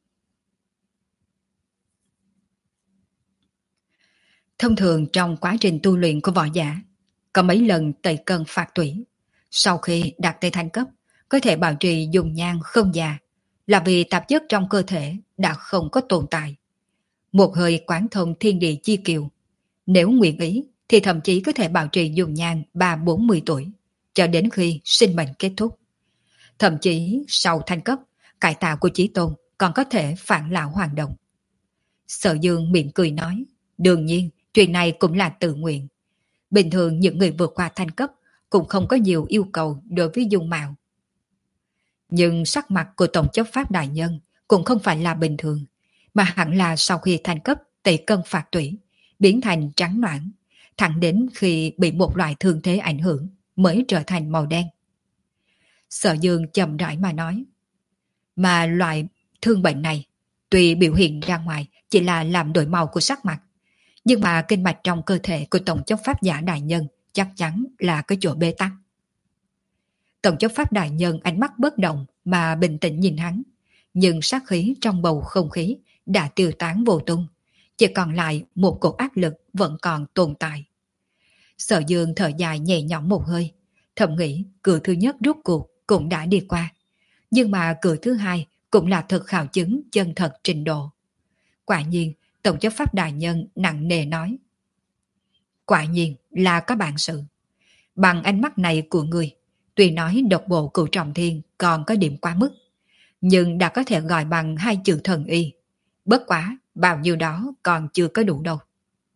[SPEAKER 1] Thông thường trong quá trình tu luyện của võ giả, có mấy lần tẩy cân phạt tủy. Sau khi đạt tới thành cấp, có thể bảo trì dùng nhang không già, là vì tạp chất trong cơ thể đã không có tồn tại. Một hơi quán thông thiên địa chi kiều. Nếu nguyện ý, thì thậm chí có thể bảo trì dùng nhang ba bốn mươi tuổi, cho đến khi sinh mệnh kết thúc. Thậm chí sau thành cấp, cải tạo của Chí Tôn còn có thể phản lão hoàn động. Sở Dương miệng cười nói, đương nhiên, chuyện này cũng là tự nguyện. Bình thường những người vượt qua thành cấp cũng không có nhiều yêu cầu đối với dung mạo. Nhưng sắc mặt của Tổng chấp pháp đại nhân cũng không phải là bình thường, mà hẳn là sau khi thành cấp tẩy cân phạt tủy, biến thành trắng noãn, thẳng đến khi bị một loại thương thế ảnh hưởng mới trở thành màu đen. Sở Dương chậm rãi mà nói, mà loại thương bệnh này tuy biểu hiện ra ngoài chỉ là làm đổi màu của sắc mặt, nhưng mà kinh mạch trong cơ thể của Tổng chấp pháp giả đại nhân chắc chắn là cái chỗ bế tắc. Tổng chấp pháp đại nhân ánh mắt bất động mà bình tĩnh nhìn hắn, nhưng sát khí trong bầu không khí đã tiêu tán vô tung, chỉ còn lại một cột áp lực vẫn còn tồn tại. Sở Dương thở dài nhẹ nhõm một hơi, thầm nghĩ cửa thứ nhất rút cuộc cũng đã đi qua, nhưng mà cửa thứ hai cũng là thực khảo chứng chân thật trình độ. Quả nhiên, Tổng chấp pháp đại nhân nặng nề nói, quả nhiên là có bản sự. Bằng ánh mắt này của người, tuy nói độc bộ cửu trọng thiên còn có điểm quá mức, nhưng đã có thể gọi bằng hai chữ thần y. Bất quá, bao nhiêu đó còn chưa có đủ đâu.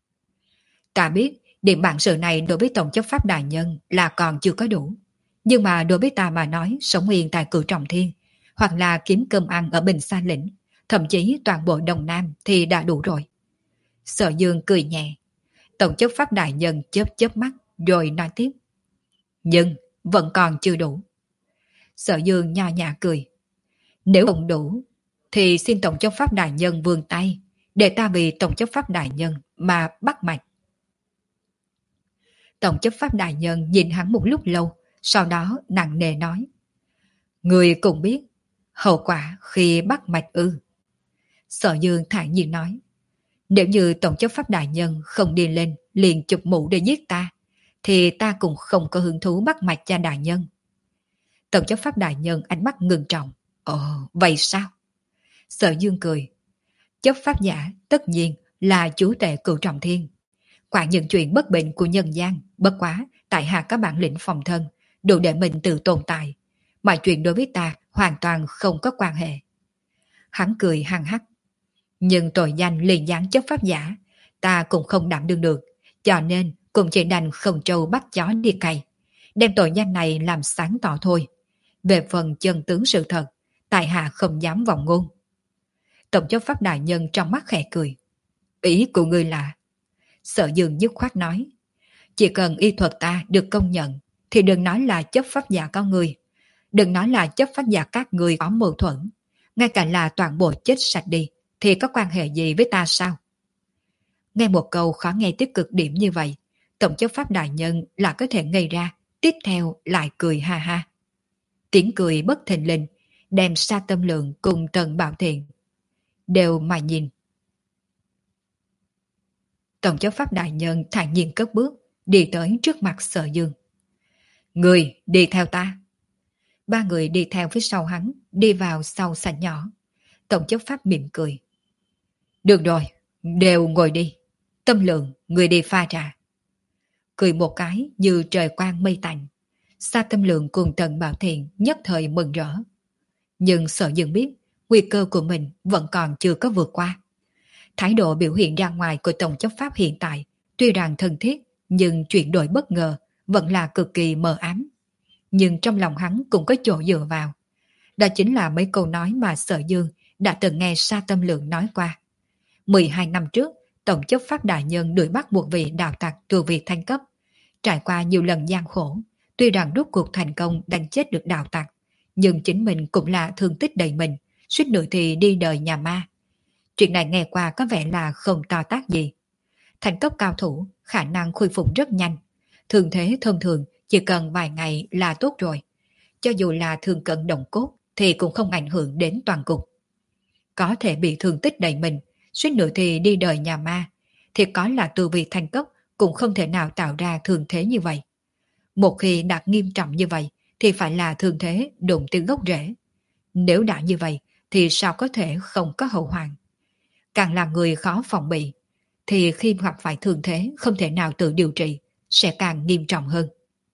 [SPEAKER 1] Ta biết, điểm bản sự này đối với Tổng chấp pháp đại nhân là còn chưa có đủ. Nhưng mà đối với ta mà nói, sống yên tại cửu trọng thiên, hoặc là kiếm cơm ăn ở Bình Sa Lĩnh, thậm chí toàn bộ Đông Nam thì đã đủ rồi. Sở Dương cười nhẹ. Tổng chấp pháp đại nhân chớp chớp mắt rồi nói tiếp. Nhưng vẫn còn chưa đủ. Sở Dương nho nhã cười. Nếu không đủ, thì xin Tổng chấp pháp đại nhân vươn tay, để ta vì Tổng chấp pháp đại nhân mà bắt mạch. Tổng chấp pháp đại nhân nhìn hắn một lúc lâu, sau đó nặng nề nói. Người cũng biết, hậu quả khi bắt mạch ư. Sở Dương thản nhiên nói. Nếu như Tổng chấp pháp đại nhân không đi lên liền chụp mũ để giết ta, thì ta cũng không có hứng thú bắt mạch cho đại nhân. Tổng chấp pháp đại nhân ánh mắt ngưng trọng. Ồ, vậy sao? Sở Dương cười. Chấp pháp giả tất nhiên là chủ tể cửu trọng thiên. Quả những chuyện bất bình của nhân gian, bất quá tại hạ các bản lĩnh phòng thân, đủ để mình tự tồn tại. Mọi chuyện đối với ta hoàn toàn không có quan hệ. Hắn cười hăng hắc. Nhưng tội danh liền dáng chấp pháp giả, ta cũng không đảm đương được, cho nên cũng chỉ đành không trâu bắt chó đi cày, đem tội danh này làm sáng tỏ thôi. Về phần chân tướng sự thật, tại hạ không dám vọng ngôn. Tổng chấp pháp đại nhân trong mắt khẽ cười. Ý của ngươi là? Sở Dương dứt khoát nói. Chỉ cần y thuật ta được công nhận, thì đừng nói là chấp pháp giả có người, đừng nói là chấp pháp giả các người có mâu thuẫn, ngay cả là toàn bộ chết sạch đi, thì có quan hệ gì với ta sao? Nghe một câu khó nghe tới cực điểm như vậy, Tổng chấp pháp đại nhân là có thể ngây ra, tiếp theo lại cười ha ha. Tiếng cười bất thình lình, đem Sa Tâm Lượng cùng Tần Bảo Thiện đều mà nhìn. Tổng chấp pháp đại nhân thản nhiên cất bước, đi tới trước mặt Sở Dương. Người đi theo ta. Ba người đi theo phía sau hắn, đi vào sau sảnh nhỏ. Tổng chấp pháp mỉm cười. Được rồi, đều ngồi đi. Tâm Lượng, người đi pha trà. Cười một cái như trời quang mây tạnh. Sa Tâm Lượng cùng Tần Bảo Thiện nhất thời mừng rỡ. Nhưng Sở Dương biết, nguy cơ của mình vẫn còn chưa có vượt qua. Thái độ biểu hiện ra ngoài của Tổng chấp pháp hiện tại, tuy rằng thân thiết, nhưng chuyển đổi bất ngờ, vẫn là cực kỳ mờ ám. Nhưng trong lòng hắn cũng có chỗ dựa vào. Đó chính là mấy câu nói mà Sở Dương đã từng nghe Sa Tâm Lượng nói qua. mười hai năm trước, Tổng chấp pháp đại nhân đuổi bắt một vị đạo tặc từ vị thanh cấp. Trải qua nhiều lần gian khổ, tuy rằng rốt cuộc thành công đánh chết được đạo tặc, nhưng chính mình cũng là thương tích đầy mình, suýt nữa thì đi đời nhà ma. Chuyện này nghe qua có vẻ là không to tác gì. Thành cấp cao thủ, khả năng khôi phục rất nhanh. Thường thế thông thường chỉ cần vài ngày là tốt rồi. Cho dù là thương cận động cốt thì cũng không ảnh hưởng đến toàn cục. Có thể bị thương tích đầy mình, suýt nữa thì đi đời nhà ma, thì có là tu vi thành cấp cũng không thể nào tạo ra thương thế như vậy. Một khi đạt nghiêm trọng như vậy thì phải là thương thế đụng từ gốc rễ. Nếu đã như vậy thì sao có thể không có hậu hoạn. Càng là người khó phòng bị thì khi gặp phải thương thế không thể nào tự điều trị sẽ càng nghiêm trọng hơn.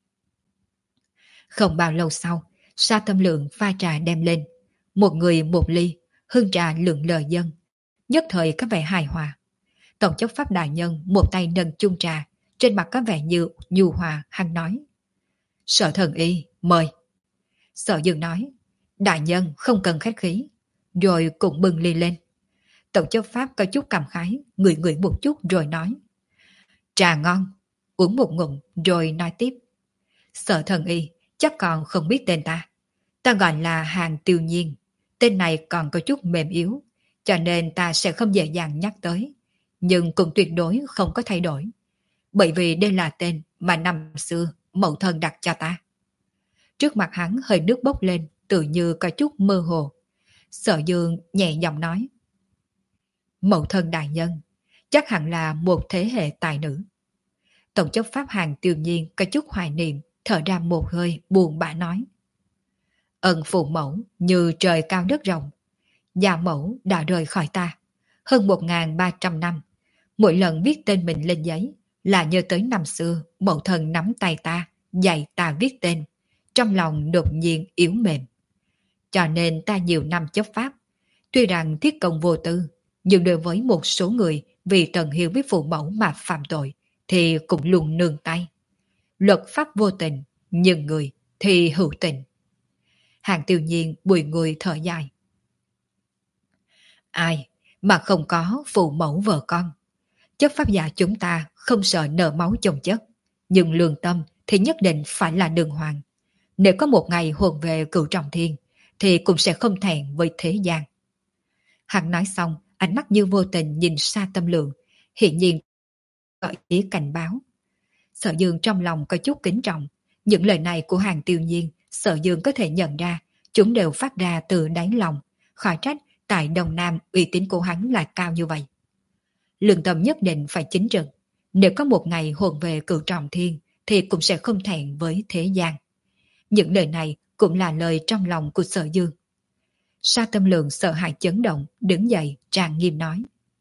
[SPEAKER 1] Không bao lâu sau, Sa Tâm Lượng pha trà đem lên. Một người một ly, hương trà lượng lời dân. Nhất thời có vẻ hài hòa. Tổng chấp pháp đại nhân một tay nâng chung trà, trên mặt có vẻ như nhu hòa hăng nói. Sở thần y, mời. Sở Dương nói, đại nhân không cần khách khí, rồi cũng bưng ly lên. Tổng chấp pháp có chút cảm khái, ngửi ngửi một chút rồi nói. Trà ngon, uống một ngụm rồi nói tiếp. Sở thần y, chắc còn không biết tên ta. Ta gọi là Hàng Tiêu Nhiên, tên này còn có chút mềm yếu, cho nên ta sẽ không dễ dàng nhắc tới, nhưng cũng tuyệt đối không có thay đổi. Bởi vì đây là tên mà năm xưa mẫu thân đặt cho ta. Trước mặt hắn hơi nước bốc lên, tự như có chút mơ hồ. Sở Dương nhẹ giọng nói. Mẫu thân đại nhân, chắc hẳn là một thế hệ tài nữ. Tổng chấp pháp Hàng Tiêu Nhiên có chút hoài niệm, thở ra một hơi buồn bã nói. Ân phụ mẫu như trời cao đất rộng. Già mẫu đã rời khỏi ta. Hơn một nghìn ba trăm năm. Mỗi lần viết tên mình lên giấy là nhớ tới năm xưa mẫu thân nắm tay ta, dạy ta viết tên. Trong lòng đột nhiên yếu mềm. Cho nên ta nhiều năm chấp pháp. Tuy rằng thiết công vô tư, nhưng đối với một số người vì tận hiếu với phụ mẫu mà phạm tội thì cũng luôn nương tay. Luật pháp vô tình, nhưng người thì hữu tình. Hàng Tiêu Nhiên bùi người thở dài. Ai mà không có phụ mẫu vợ con. Chấp pháp giả chúng ta không sợ nợ máu chồng chất, nhưng lương tâm thì nhất định phải là đường hoàng. Nếu có một ngày hồn về cửu trọng thiên thì cũng sẽ không thẹn với thế gian. Hắn nói xong, ánh mắt như vô tình nhìn Sa Tâm Lượng, hiển nhiên có ý cảnh báo. Sở Dương trong lòng có chút kính trọng. Những lời này của Hàng Tiêu Nhiên, Sở Dương có thể nhận ra, chúng đều phát ra từ đáy lòng. Khỏi trách tại Đông Nam uy tín của hắn là cao như vậy. Lương tâm nhất định phải chính trực. Nếu có một ngày hồn về cửu trọng thiên thì cũng sẽ không thẹn với thế gian. Những lời này cũng là lời trong lòng của Sở Dương. Sa Tâm Lượng sợ hãi chấn động, đứng dậy trang nghiêm nói.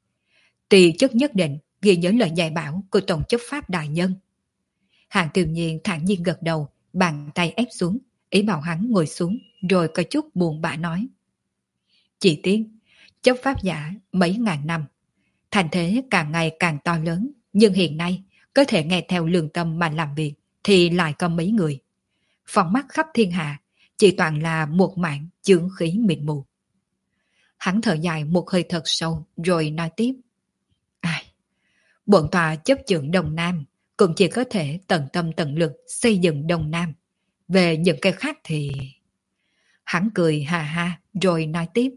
[SPEAKER 1] Tỳ chất nhất định ghi nhớ lời dạy bảo của Tổng chấp pháp đại nhân. Hàng Tiêu Nhiên thản nhiên gật đầu, bàn tay ép xuống, ý bảo hắn ngồi xuống, rồi có chút buồn bã nói. Chỉ tiếc, chấp pháp giả mấy ngàn năm, thành thế càng ngày càng to lớn, nhưng hiện nay có thể nghe theo lương tâm mà làm việc thì lại có mấy người. Phóng mắt khắp thiên hạ, chỉ toàn là một mạng chướng khí mịt mù. Hắn thở dài một hơi thật sâu rồi nói tiếp. Ai, bổn tòa chấp chưởng Đông Nam cũng chỉ có thể tận tâm tận lực xây dựng Đông Nam. Về những cái khác thì... Hắn cười ha ha rồi nói tiếp.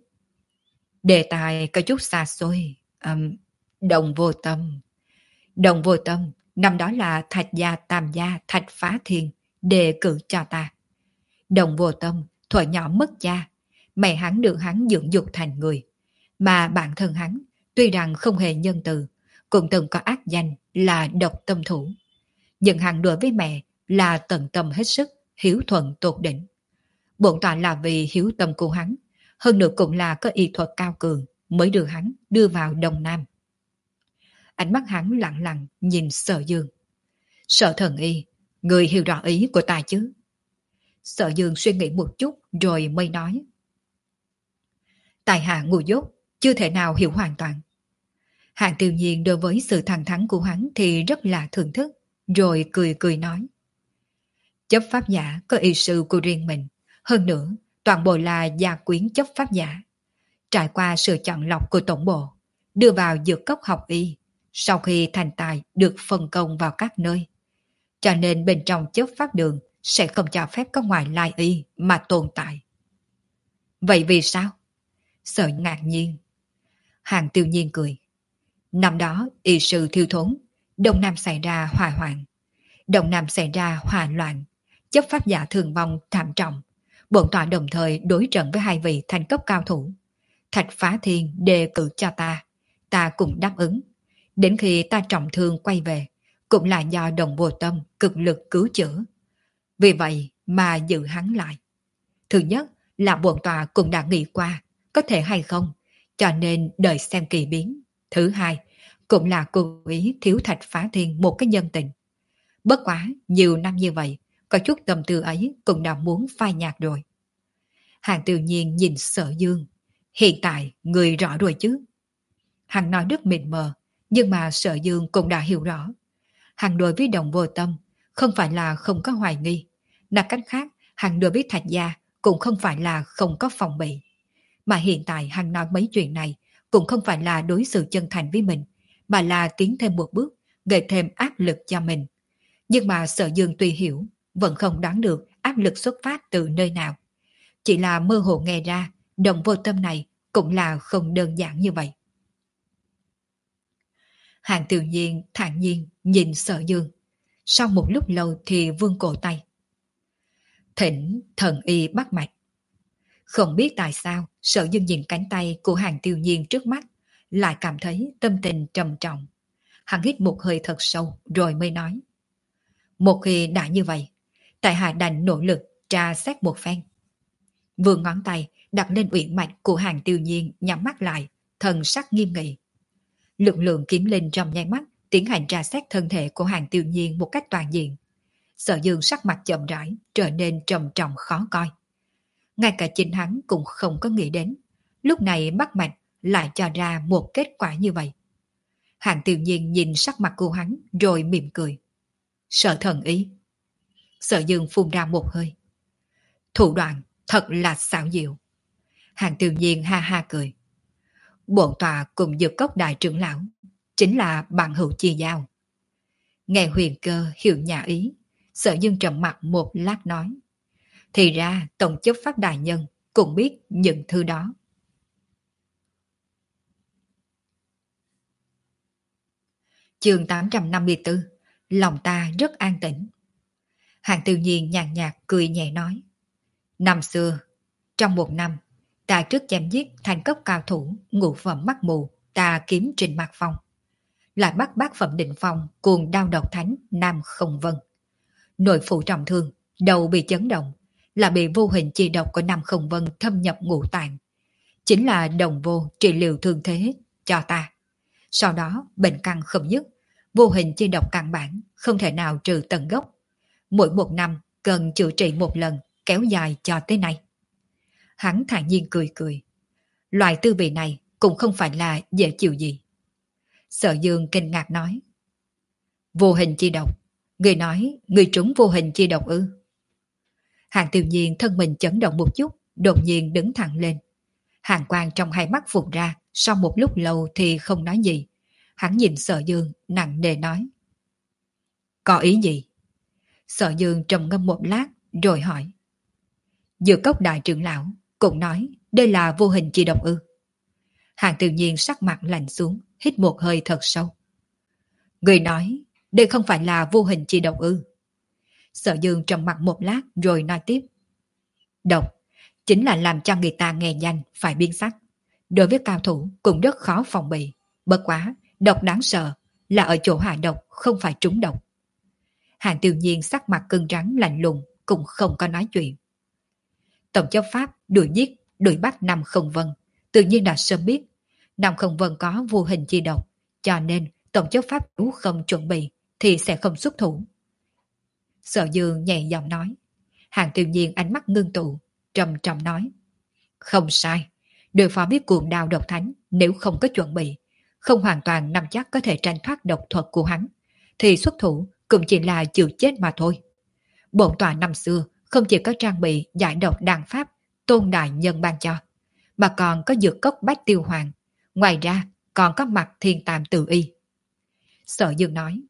[SPEAKER 1] Đề tài có chút xa xôi. Um, đồng vô tâm. Đồng vô tâm, năm đó là Thạch Gia Tam Gia Thạch Phá Thiên đề cử cho ta. Đồng vô tâm, thuở nhỏ mất cha, mẹ hắn được hắn dưỡng dục thành người. Mà bản thân hắn, tuy rằng không hề nhân từ, cũng từng có ác danh là độc tâm thủ. Nhưng hắn đối với mẹ là tận tâm hết sức, hiếu thuận tột đỉnh. Bổn tọa là vì hiếu tâm của hắn, hơn nữa cũng là có y thuật cao cường mới đưa hắn đưa vào Đông Nam. Ánh mắt hắn lặng lặng nhìn Sở Dương. Sở thần y, người hiểu rõ ý của ta chứ? Sở Dương suy nghĩ một chút rồi mới nói. Tài hạ ngu dốt, chưa thể nào hiểu hoàn toàn. Hàng Tiêu Nhiên đối với sự thẳng thắn của hắn thì rất là thưởng thức, rồi cười cười nói. Chấp pháp giả có y sư của riêng mình, hơn nữa toàn bộ là gia quyến chấp pháp giả. Trải qua sự chọn lọc của tổng bộ, đưa vào dược cốc học y, sau khi thành tài được phân công vào các nơi. Cho nên bên trong chấp pháp đường sẽ không cho phép có ngoại lai y mà tồn tại. Vậy vì sao? Sở ngạc nhiên. Hàng Tiêu Nhiên cười. Năm đó y sư thiếu thốn, Đông Nam xảy ra hỏa hoạn. Đông Nam xảy ra hỏa loạn, chấp pháp giả thường vong thảm trọng. Bổn tọa đồng thời đối trận với hai vị thành cấp cao thủ. Thạch Phá Thiên đề cử cho ta, ta cũng đáp ứng. Đến khi ta trọng thương quay về, cũng là do đồng vô tâm cực lực cứu chữa. Vì vậy mà giữ hắn lại. Thứ nhất là bổn tòa cũng đã nghĩ qua, có thể hay không, cho nên đợi xem kỳ biến. Thứ hai, cũng là cố ý thiếu Thạch Phá Thiên một cái nhân tình. Bất quá, nhiều năm như vậy, có chút tâm tư ấy cũng đã muốn phai nhạt rồi. Hàng Tiêu Nhiên nhìn Sở Dương. Hiện tại, người rõ rồi chứ. Hắn nói rất mịt mờ, nhưng mà Sở Dương cũng đã hiểu rõ. Hắn đối với đồng vô tâm, không phải là không có hoài nghi. Nói cách khác, hắn đối với Thạch Gia cũng không phải là không có phòng bị. Mà hiện tại hắn nói mấy chuyện này cũng không phải là đối xử chân thành với mình, mà là tiến thêm một bước, gây thêm áp lực cho mình. Nhưng mà Sở Dương tuy hiểu, vẫn không đoán được áp lực xuất phát từ nơi nào. Chỉ là mơ hồ nghe ra, đồng vô tâm này cũng là không đơn giản như vậy. Hàng Tiểu Nhiên thản nhiên nhìn Sở Dương. Sau một lúc lâu thì vương cổ tay. Thỉnh thần y bắt mạch. Không biết tại sao, Sở Dương nhìn cánh tay của Hàng Tiêu Nhiên trước mắt, lại cảm thấy tâm tình trầm trọng. Hắn hít một hơi thật sâu rồi mới nói. Một khi đã như vậy, tại hạ đành nỗ lực tra xét một phen. Vừa ngón tay đặt lên uyển mạch của Hàng Tiêu Nhiên, nhắm mắt lại, thần sắc nghiêm nghị. Lực lượng kiếm linh trong nháy mắt tiến hành tra xét thân thể của Hàng Tiêu Nhiên một cách toàn diện. Sở Dương sắc mặt chậm rãi trở nên trầm trọng khó coi. Ngay cả chính hắn cũng không có nghĩ đến, lúc này bắt mạch lại cho ra một kết quả như vậy. Hàng Tiêu Nhiên nhìn sắc mặt của hắn rồi mỉm cười. Sở thần ý. Sở Dương phun ra một hơi. Thủ đoạn thật là xảo diệu. Hàng Tiêu Nhiên ha ha cười. Bổn tòa cùng Dược Cốc đại trưởng lão chính là bằng hữu chi giao. Nghe Huyền Cơ hiểu nhà ý, Sở Dương trầm mặt một lát nói. Thì ra tổng chấp pháp đại nhân cũng biết những thứ đó. Chương tám trăm năm mươi tư. Lòng ta rất an tĩnh. Hàng Tiêu Nhiên nhàn nhạt cười nhẹ nói. Năm xưa, trong một năm, ta trước chém giết thành cấp cao thủ ngũ phẩm mắt mù, ta kiếm Trình Mạc Phong. Lại bắt bác phẩm định phong cuồng đao độc thánh Nam Không Vân. Nội phụ trọng thương, đầu bị chấn động, là bị vô hình chi độc của Nam Không Vân thâm nhập ngũ tạng. Chính là đồng vô trị liệu thương thế cho ta. Sau đó bệnh căn không dứt, vô hình chi độc căn bản không thể nào trừ tận gốc. Mỗi một năm cần chữa trị một lần, kéo dài cho tới nay. Hắn thản nhiên cười cười. Loại tư vị này cũng không phải là dễ chịu gì. Sở Dương kinh ngạc nói. Vô hình chi độc. Người nói người trúng vô hình chi độc ư? Hàng Tiêu Nhiên thân mình chấn động một chút, đột nhiên đứng thẳng lên. Hàng quang trong hai mắt phụt ra, sau một lúc lâu thì không nói gì. Hắn nhìn Sở Dương nặng nề nói. Có ý gì? Sở Dương trầm ngâm một lát rồi hỏi. Dược Cốc đại trưởng lão cũng nói đây là vô hình chi độc ư? Hàng Tiêu Nhiên sắc mặt lạnh xuống, hít một hơi thật sâu. Người nói đây không phải là vô hình chi độc ư? Sở Dương trầm mặt một lát rồi nói tiếp. Độc chính là làm cho người ta nghe danh phải biến sắc. Đối với cao thủ cũng rất khó phòng bị. Bất quá, độc đáng sợ là ở chỗ hạ độc, không phải trúng độc. Hàng Tiêu Nhiên sắc mặt cứng rắn lạnh lùng, cũng không có nói chuyện. Tổng chấp pháp đuổi giết, đuổi bắt Nam Không Vân, tự nhiên đã sớm biết Nam Không Vân có vô hình chi độc, cho nên tổng chấp pháp nếu không chuẩn bị thì sẽ không xuất thủ. Sở Dương nhẹ giọng nói. Hàng Tiêu Nhiên ánh mắt ngưng tụ, trầm trầm nói. Không sai, đối phó với cuồng đao độc thánh, nếu không có chuẩn bị, không hoàn toàn nắm chắc có thể tranh thoát độc thuật của hắn, thì xuất thủ cũng chỉ là chịu chết mà thôi. Bổn tòa năm xưa không chỉ có trang bị giải độc đàn pháp tôn đại nhân ban cho, mà còn có dược cốc bách tiêu hoàng, ngoài ra còn có mặt thiên tam tự y. Sở Dương nói.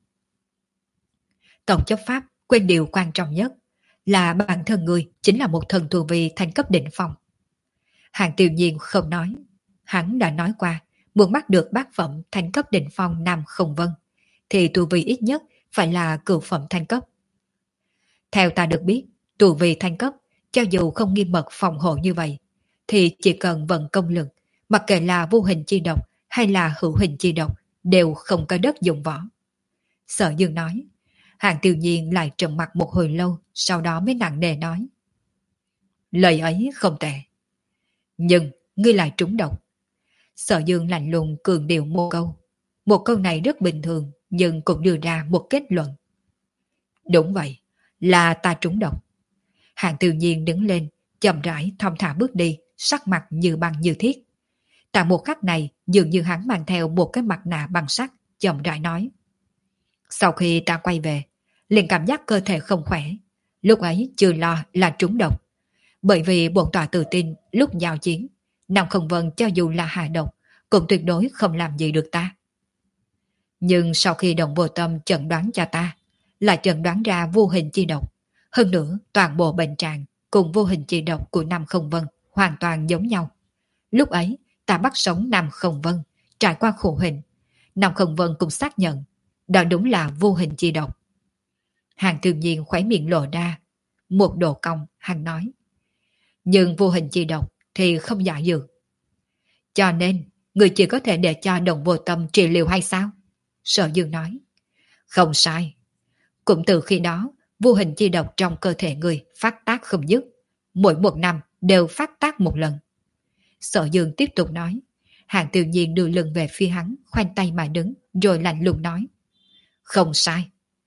[SPEAKER 1] Tổng chấp pháp quên điều quan trọng nhất là bản thân người chính là một thần tu vi thành cấp đỉnh phong. Hàng Tiêu Nhiên không nói. Hắn đã nói qua, muốn bắt được bát phẩm thành cấp đỉnh phong Nam Không Vân, thì tu vi ít nhất phải là cửu phẩm thành cấp. Theo ta được biết, tu vi thành cấp, cho dù không nghiêm mật phòng hộ như vậy, thì chỉ cần vận công lực, mặc kệ là vô hình chi độc hay là hữu hình chi độc, đều không có đất dụng võ. Sở Dương nói. Hàng Tiêu Nhiên lại trầm mặt một hồi lâu, sau đó mới nặng nề nói. Lời ấy không tệ. Nhưng ngươi lại trúng độc. Sở Dương lạnh lùng cường điệu một câu. Một câu này rất bình thường, nhưng cũng đưa ra một kết luận. Đúng vậy, là ta trúng độc. Hàng Tiêu Nhiên đứng lên, chậm rãi thong thả bước đi, sắc mặt như băng như thiết. Tại một khắc này, dường như hắn mang theo một cái mặt nạ bằng sắt, chậm rãi nói. Sau khi ta quay về, liền cảm giác cơ thể không khỏe. Lúc ấy chưa lo là trúng độc. Bởi vì bổn tọa tự tin lúc giao chiến, Nam Không Vân cho dù là hạ độc, cũng tuyệt đối không làm gì được ta. Nhưng sau khi đồng vô tâm chẩn đoán cho ta, là chẩn đoán ra vô hình chi độc. Hơn nữa, toàn bộ bệnh trạng cùng vô hình chi độc của Nam Không Vân hoàn toàn giống nhau. Lúc ấy, ta bắt sống Nam Không Vân, trải qua khổ hình. Nam Không Vân cũng xác nhận, đó đúng là vô hình chi độc. Hàng Tiêu Nhiên khóe miệng lộ ra một độ cong, hắn nói. Nhưng vô hình chi độc thì không giả dược. Cho nên, người chỉ có thể để cho đồng vô tâm trị liệu hay sao? Sở Dương nói. Không sai. Cũng từ khi đó, vô hình chi độc trong cơ thể người phát tác không dứt. Mỗi một năm đều phát tác một lần. Sở Dương tiếp tục nói. Hàng Tiêu Nhiên đưa lưng về phía hắn, khoanh tay mà đứng, rồi lạnh lùng nói. Không sai.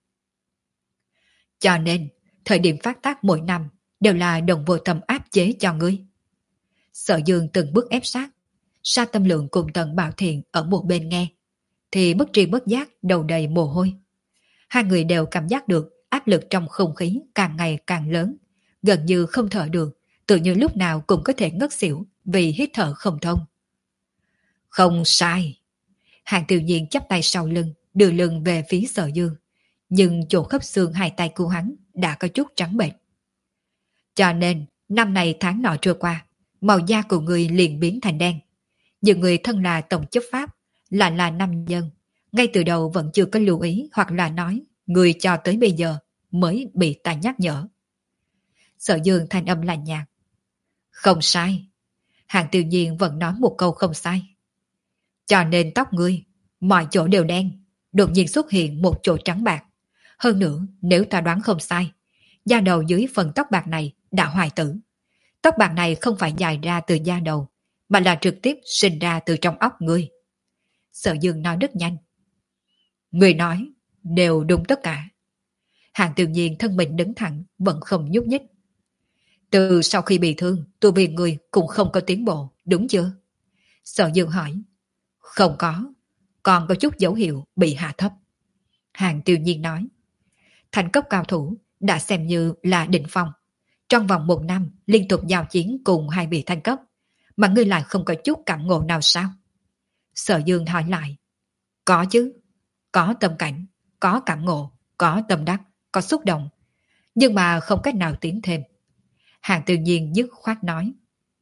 [SPEAKER 1] Cho nên, thời điểm phát tác mỗi năm đều là đồng vô tâm áp chế cho ngươi. Sở Dương từng bước ép sát. Sa Tâm Lượng cùng Tần Bảo Thiện ở một bên nghe, thì bất tri bất giác đầu đầy mồ hôi. Hai người đều cảm giác được áp lực trong không khí càng ngày càng lớn, gần như không thở được, tự như lúc nào cũng có thể ngất xỉu vì hít thở không thông. Không sai. Hàng Tiêu Nhiên chắp tay sau lưng, đưa lưng về phía Sở Dương, nhưng chỗ khớp xương hai tay của hắn đã có chút trắng bệch. Cho nên, năm này tháng nọ trôi qua, màu da của người liền biến thành đen. Những người thân là tổng chấp pháp, là là nam nhân, ngay từ đầu vẫn chưa có lưu ý hoặc là nói, người cho tới bây giờ mới bị ta nhắc nhở. Sở Dương thanh âm lạnh nhạt. Không sai. Hàng Tiêu Nhiên vẫn nói một câu không sai. Cho nên tóc ngươi, mọi chỗ đều đen, đột nhiên xuất hiện một chỗ trắng bạc. Hơn nữa, nếu ta đoán không sai, da đầu dưới phần tóc bạc này đã hoại tử. Tóc bạc này không phải dài ra từ da đầu, mà là trực tiếp sinh ra từ trong óc ngươi. Sở Dương nói rất nhanh. Người nói, đều đúng tất cả. Hàng Tiêu Nhiên thân mình đứng thẳng, vẫn không nhúc nhích. Từ sau khi bị thương, tu vi người cũng không có tiến bộ, đúng chưa? Sở Dương hỏi. Không có, còn có chút dấu hiệu bị hạ thấp. Hàng Tiêu Nhiên nói. Thành cấp cao thủ đã xem như là đỉnh phong. Trong vòng một năm liên tục giao chiến cùng hai vị thanh cấp, mà ngươi lại không có chút cảm ngộ nào sao? Sở Dương hỏi lại. Có chứ, có tâm cảnh, có cảm ngộ, có tâm đắc, có xúc động, nhưng mà không cách nào tiến thêm. Hàng Tiêu Nhiên dứt khoát nói.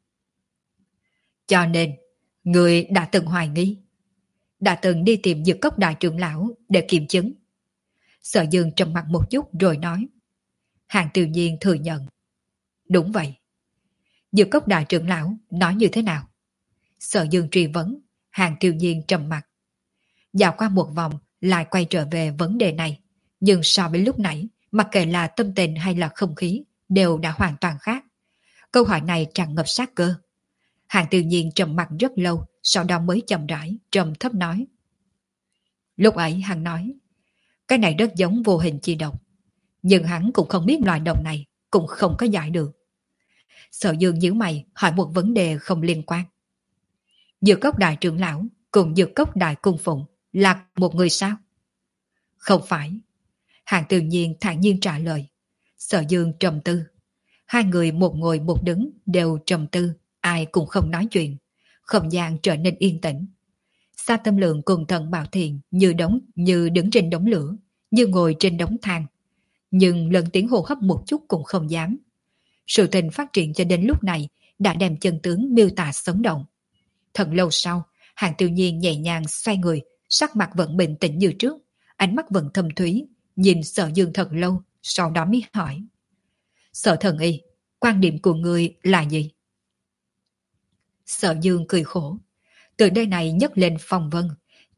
[SPEAKER 1] Cho nên, người đã từng hoài nghi, đã từng đi tìm Dược Cốc đại trưởng lão để kiểm chứng. Sở Dương trầm mặt một chút rồi nói. Hàng Tiêu Nhiên thừa nhận. Đúng vậy. Dược Cốc đại trưởng lão nói như thế nào? Sở Dương truy vấn. Hàng Tiêu Nhiên trầm mặt. Dạo qua một vòng lại quay trở về vấn đề này, nhưng so với lúc nãy, mặc kệ là tâm tình hay là không khí đều đã hoàn toàn khác. Câu hỏi này tràn ngập sát cơ. Hàng Tiêu Nhiên trầm mặt rất lâu, sau đó mới chậm rãi trầm thấp nói. Lúc ấy hắn nói, cái này rất giống vô hình chi độc, nhưng hắn cũng không biết loại độc này, cũng không có giải được. Sở Dương nhíu mày hỏi một vấn đề không liên quan. Dược Cốc đại trưởng lão cùng Dược Cốc đại cung phụng là một người sao? Không phải. Hàng Tiêu Nhiên thản nhiên trả lời. Sở Dương trầm tư. Hai người một ngồi một đứng đều trầm tư, ai cũng không nói chuyện. Không gian trở nên yên tĩnh. Sa Tâm Lượng cùng Thần Bảo Thiện như đống như đứng trên đống lửa, như ngồi trên đống than, nhưng lần tiếng hô hấp một chút cũng không dám. Sự tình phát triển cho đến lúc này đã đem chân tướng miêu tả sống động. Thật lâu sau, Hàng Tiêu Nhiên nhẹ nhàng xoay người, sắc mặt vẫn bình tĩnh như trước, ánh mắt vẫn thâm thúy, nhìn Sở Dương thật lâu, sau đó mới hỏi. Sở Thần Y, quan điểm của ngươi là gì? Sở Dương cười khổ. Từ đây này nhấc lên phong vân,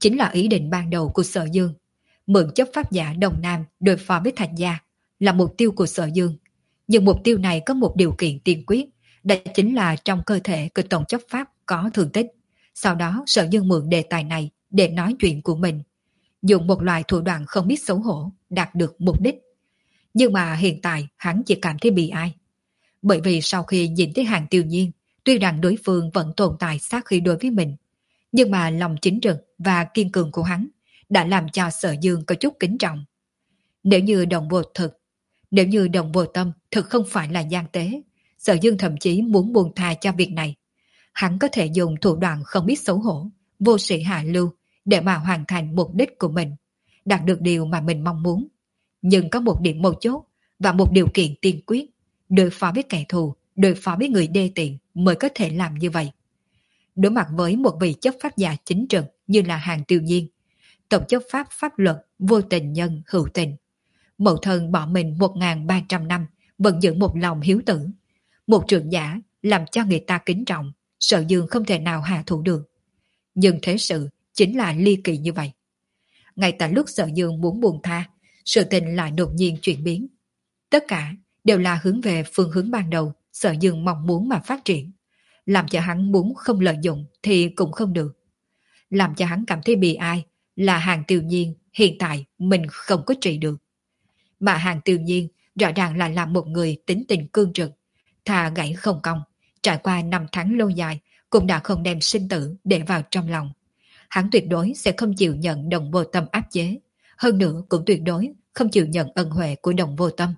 [SPEAKER 1] chính là ý định ban đầu của Sở Dương. Mượn chấp pháp giả Đồng Nam đối phó với Thạch Gia là mục tiêu của Sở Dương. Nhưng mục tiêu này có một điều kiện tiên quyết, đó chính là trong cơ thể của tổng chấp pháp có thương tích. Sau đó Sở Dương mượn đề tài này để nói chuyện của mình, dùng một loại thủ đoạn không biết xấu hổ đạt được mục đích. Nhưng mà hiện tại hắn chỉ cảm thấy bị ai. Bởi vì sau khi nhìn thấy Hàng Tiêu Nhiên, tuy rằng đối phương vẫn tồn tại sát khí đối với mình, nhưng mà lòng chính trực và kiên cường của hắn đã làm cho Sở Dương có chút kính trọng. Nếu như đồng vô thực, nếu như đồng vô tâm thực không phải là gian tế, Sở Dương thậm chí muốn buông tha cho việc này. Hắn có thể dùng thủ đoạn không biết xấu hổ, vô sĩ hạ lưu để mà hoàn thành mục đích của mình, đạt được điều mà mình mong muốn. Nhưng có một điểm mấu chốt và một điều kiện tiên quyết, đối phó với kẻ thù, đối phó với người đê tiện mới có thể làm như vậy. Đối mặt với một vị chấp pháp giả chính trực như là Hàng Tiêu Nhiên, tổng chấp pháp pháp luật vô tình nhân hữu tình. Mẫu thân bỏ mình một nghìn ba trăm năm vẫn giữ một lòng hiếu tử. Một trưởng giả làm cho người ta kính trọng, Sở Dương không thể nào hạ thủ được. Nhưng thế sự chính là ly kỳ như vậy. Ngay tại lúc Sở Dương muốn buông tha, sự tình lại đột nhiên chuyển biến. Tất cả đều là hướng về phương hướng ban đầu Sở Dương mong muốn mà phát triển. Làm cho hắn muốn không lợi dụng thì cũng không được. Làm cho hắn cảm thấy bị ai là Hàng Tiêu Nhiên hiện tại mình không có trị được. Mà Hàng Tiêu Nhiên rõ ràng là làm một người tính tình cương trực, thà gãy không cong, trải qua năm tháng lâu dài cũng đã không đem sinh tử để vào trong lòng. Hắn tuyệt đối sẽ không chịu nhận Đồng Vô Tâm áp chế, hơn nữa cũng tuyệt đối không chịu nhận ân huệ của Đồng Vô Tâm.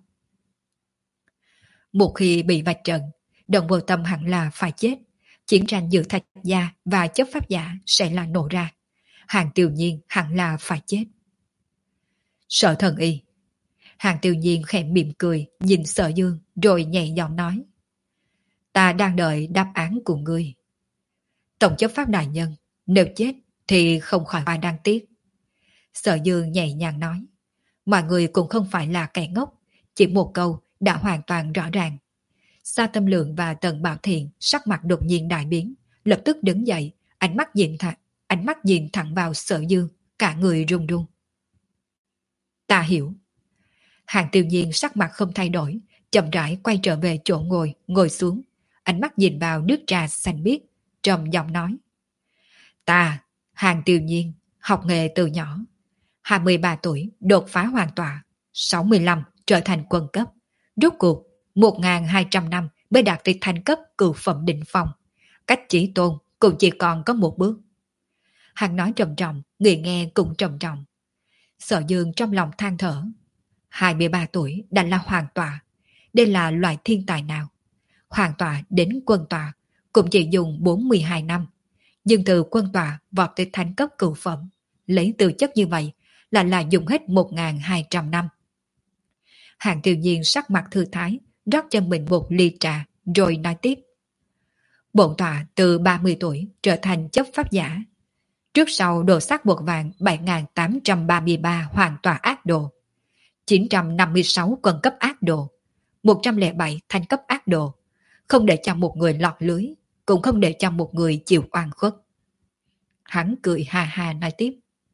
[SPEAKER 1] Một khi bị vạch trần, Đồng Vô Tâm hẳn là phải chết. Chiến tranh giữa Thạch Gia và chấp pháp giả sẽ là nổ ra. Hàng Tiêu Nhiên hẳn là phải chết. Sở Thần Y. Hàng Tiêu Nhiên khẽ mỉm cười nhìn Sở Dương rồi nhẹ giọng nói: Ta đang đợi đáp án của ngươi. Tổng chấp pháp đại nhân, nếu chết thì không khỏi ai đáng tiếc. Sở Dương nhẹ nhàng nói: Mọi người cũng không phải là kẻ ngốc, chỉ một câu đã hoàn toàn rõ ràng. Sa Tâm Lượng và Tần Bảo Thiện sắc mặt đột nhiên đại biến, lập tức đứng dậy, ánh mắt nhìn thẳng, ánh mắt nhìn thẳng vào Sở Dương, cả người run run. Ta hiểu. Hàng Tiêu Nhiên sắc mặt không thay đổi, chậm rãi quay trở về chỗ ngồi, ngồi xuống, ánh mắt nhìn vào nước trà xanh biếc, trầm giọng nói: Ta, Hàng Tiêu Nhiên, học nghề từ nhỏ, hai mươi ba tuổi đột phá hoàn tọa, sáu mươi lăm trở thành quân cấp, rốt cuộc một nghìn hai trăm năm mới đạt tới thành cấp cửu phẩm đỉnh phong, cách chí tôn cũng chỉ còn có một bước. Hắn nói trầm trọng, người nghe cũng trầm trọng. Sở Dương trong lòng than thở, hai mươi ba tuổi đã là hoàng tọa, đây là loại thiên tài nào? Hoàng tọa đến quân tọa cũng chỉ dùng bốn mươi hai năm, nhưng từ quân tọa vọt tới thành cấp cửu phẩm, lấy tư chất như vậy là là dùng hết một nghìn hai trăm năm. Hàng Tiêu Nhiên sắc mặt thư thái, rót cho mình một ly trà, rồi nói tiếp. Bổn tọa từ ba mươi tuổi trở thành chấp pháp giả. Trước sau đồ sát một vạn bảy nghìn tám trăm ba mươi ba hoàn tọa ác đồ, chín trăm năm mươi sáu quân cấp ác đồ, một trăm lẻ bảy thanh cấp ác đồ, không để cho một người lọt lưới, cũng không để cho một người chịu oan khuất. Hắn cười ha ha nói tiếp.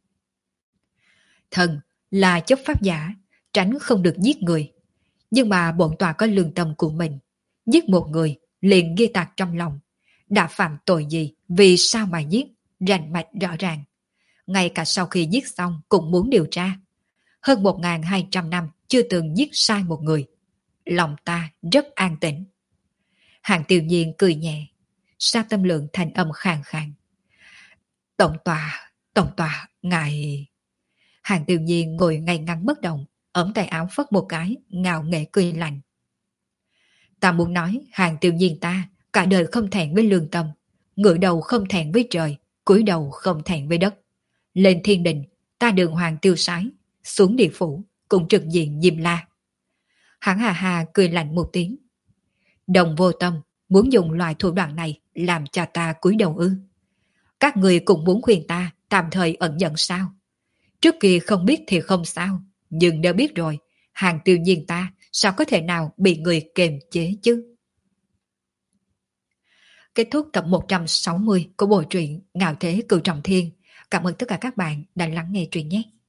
[SPEAKER 1] Thần là chấp pháp giả, tránh không được giết người. Nhưng mà bổn tọa có lương tâm của mình. Giết một người liền ghi tạc trong lòng. Đã phạm tội gì, vì sao mà giết, rành mạch rõ ràng. Ngay cả sau khi giết xong cũng muốn điều tra. Hơn một nghìn hai trăm năm chưa từng giết sai một người. Lòng ta rất an tĩnh. Hàng Tiêu Nhiên cười nhẹ. Sa Tâm Lượng thành âm khàn khàn. Tổng tòa, tổng tòa, ngài... Hàng Tiêu Nhiên ngồi ngay ngắn bất động, ống tay áo phất một cái, ngạo nghễ cười lạnh. Ta muốn nói, Hàng Tiêu Nhiên ta, cả đời không thẹn với lương tâm, ngửa đầu không thẹn với trời, cúi đầu không thẹn với đất. Lên thiên đình, ta đường hoàng tiêu sái, xuống địa phủ, cũng trực diện Diêm La. Hắn hà hà cười lạnh một tiếng. Đồng Vô Tâm muốn dùng loại thủ đoạn này làm cho ta cúi đầu ư? Các người cũng muốn khuyên ta tạm thời ẩn nhận sao? Trước kia không biết thì không sao, nhưng đã biết rồi, Hàng Tiêu Nhiên ta sao có thể nào bị người kềm chế chứ? Kết thúc tập một trăm sáu mươi của bộ truyện Ngạo Thế Cửu Trọng Thiên. Cảm ơn tất cả các bạn đã lắng nghe truyện nhé.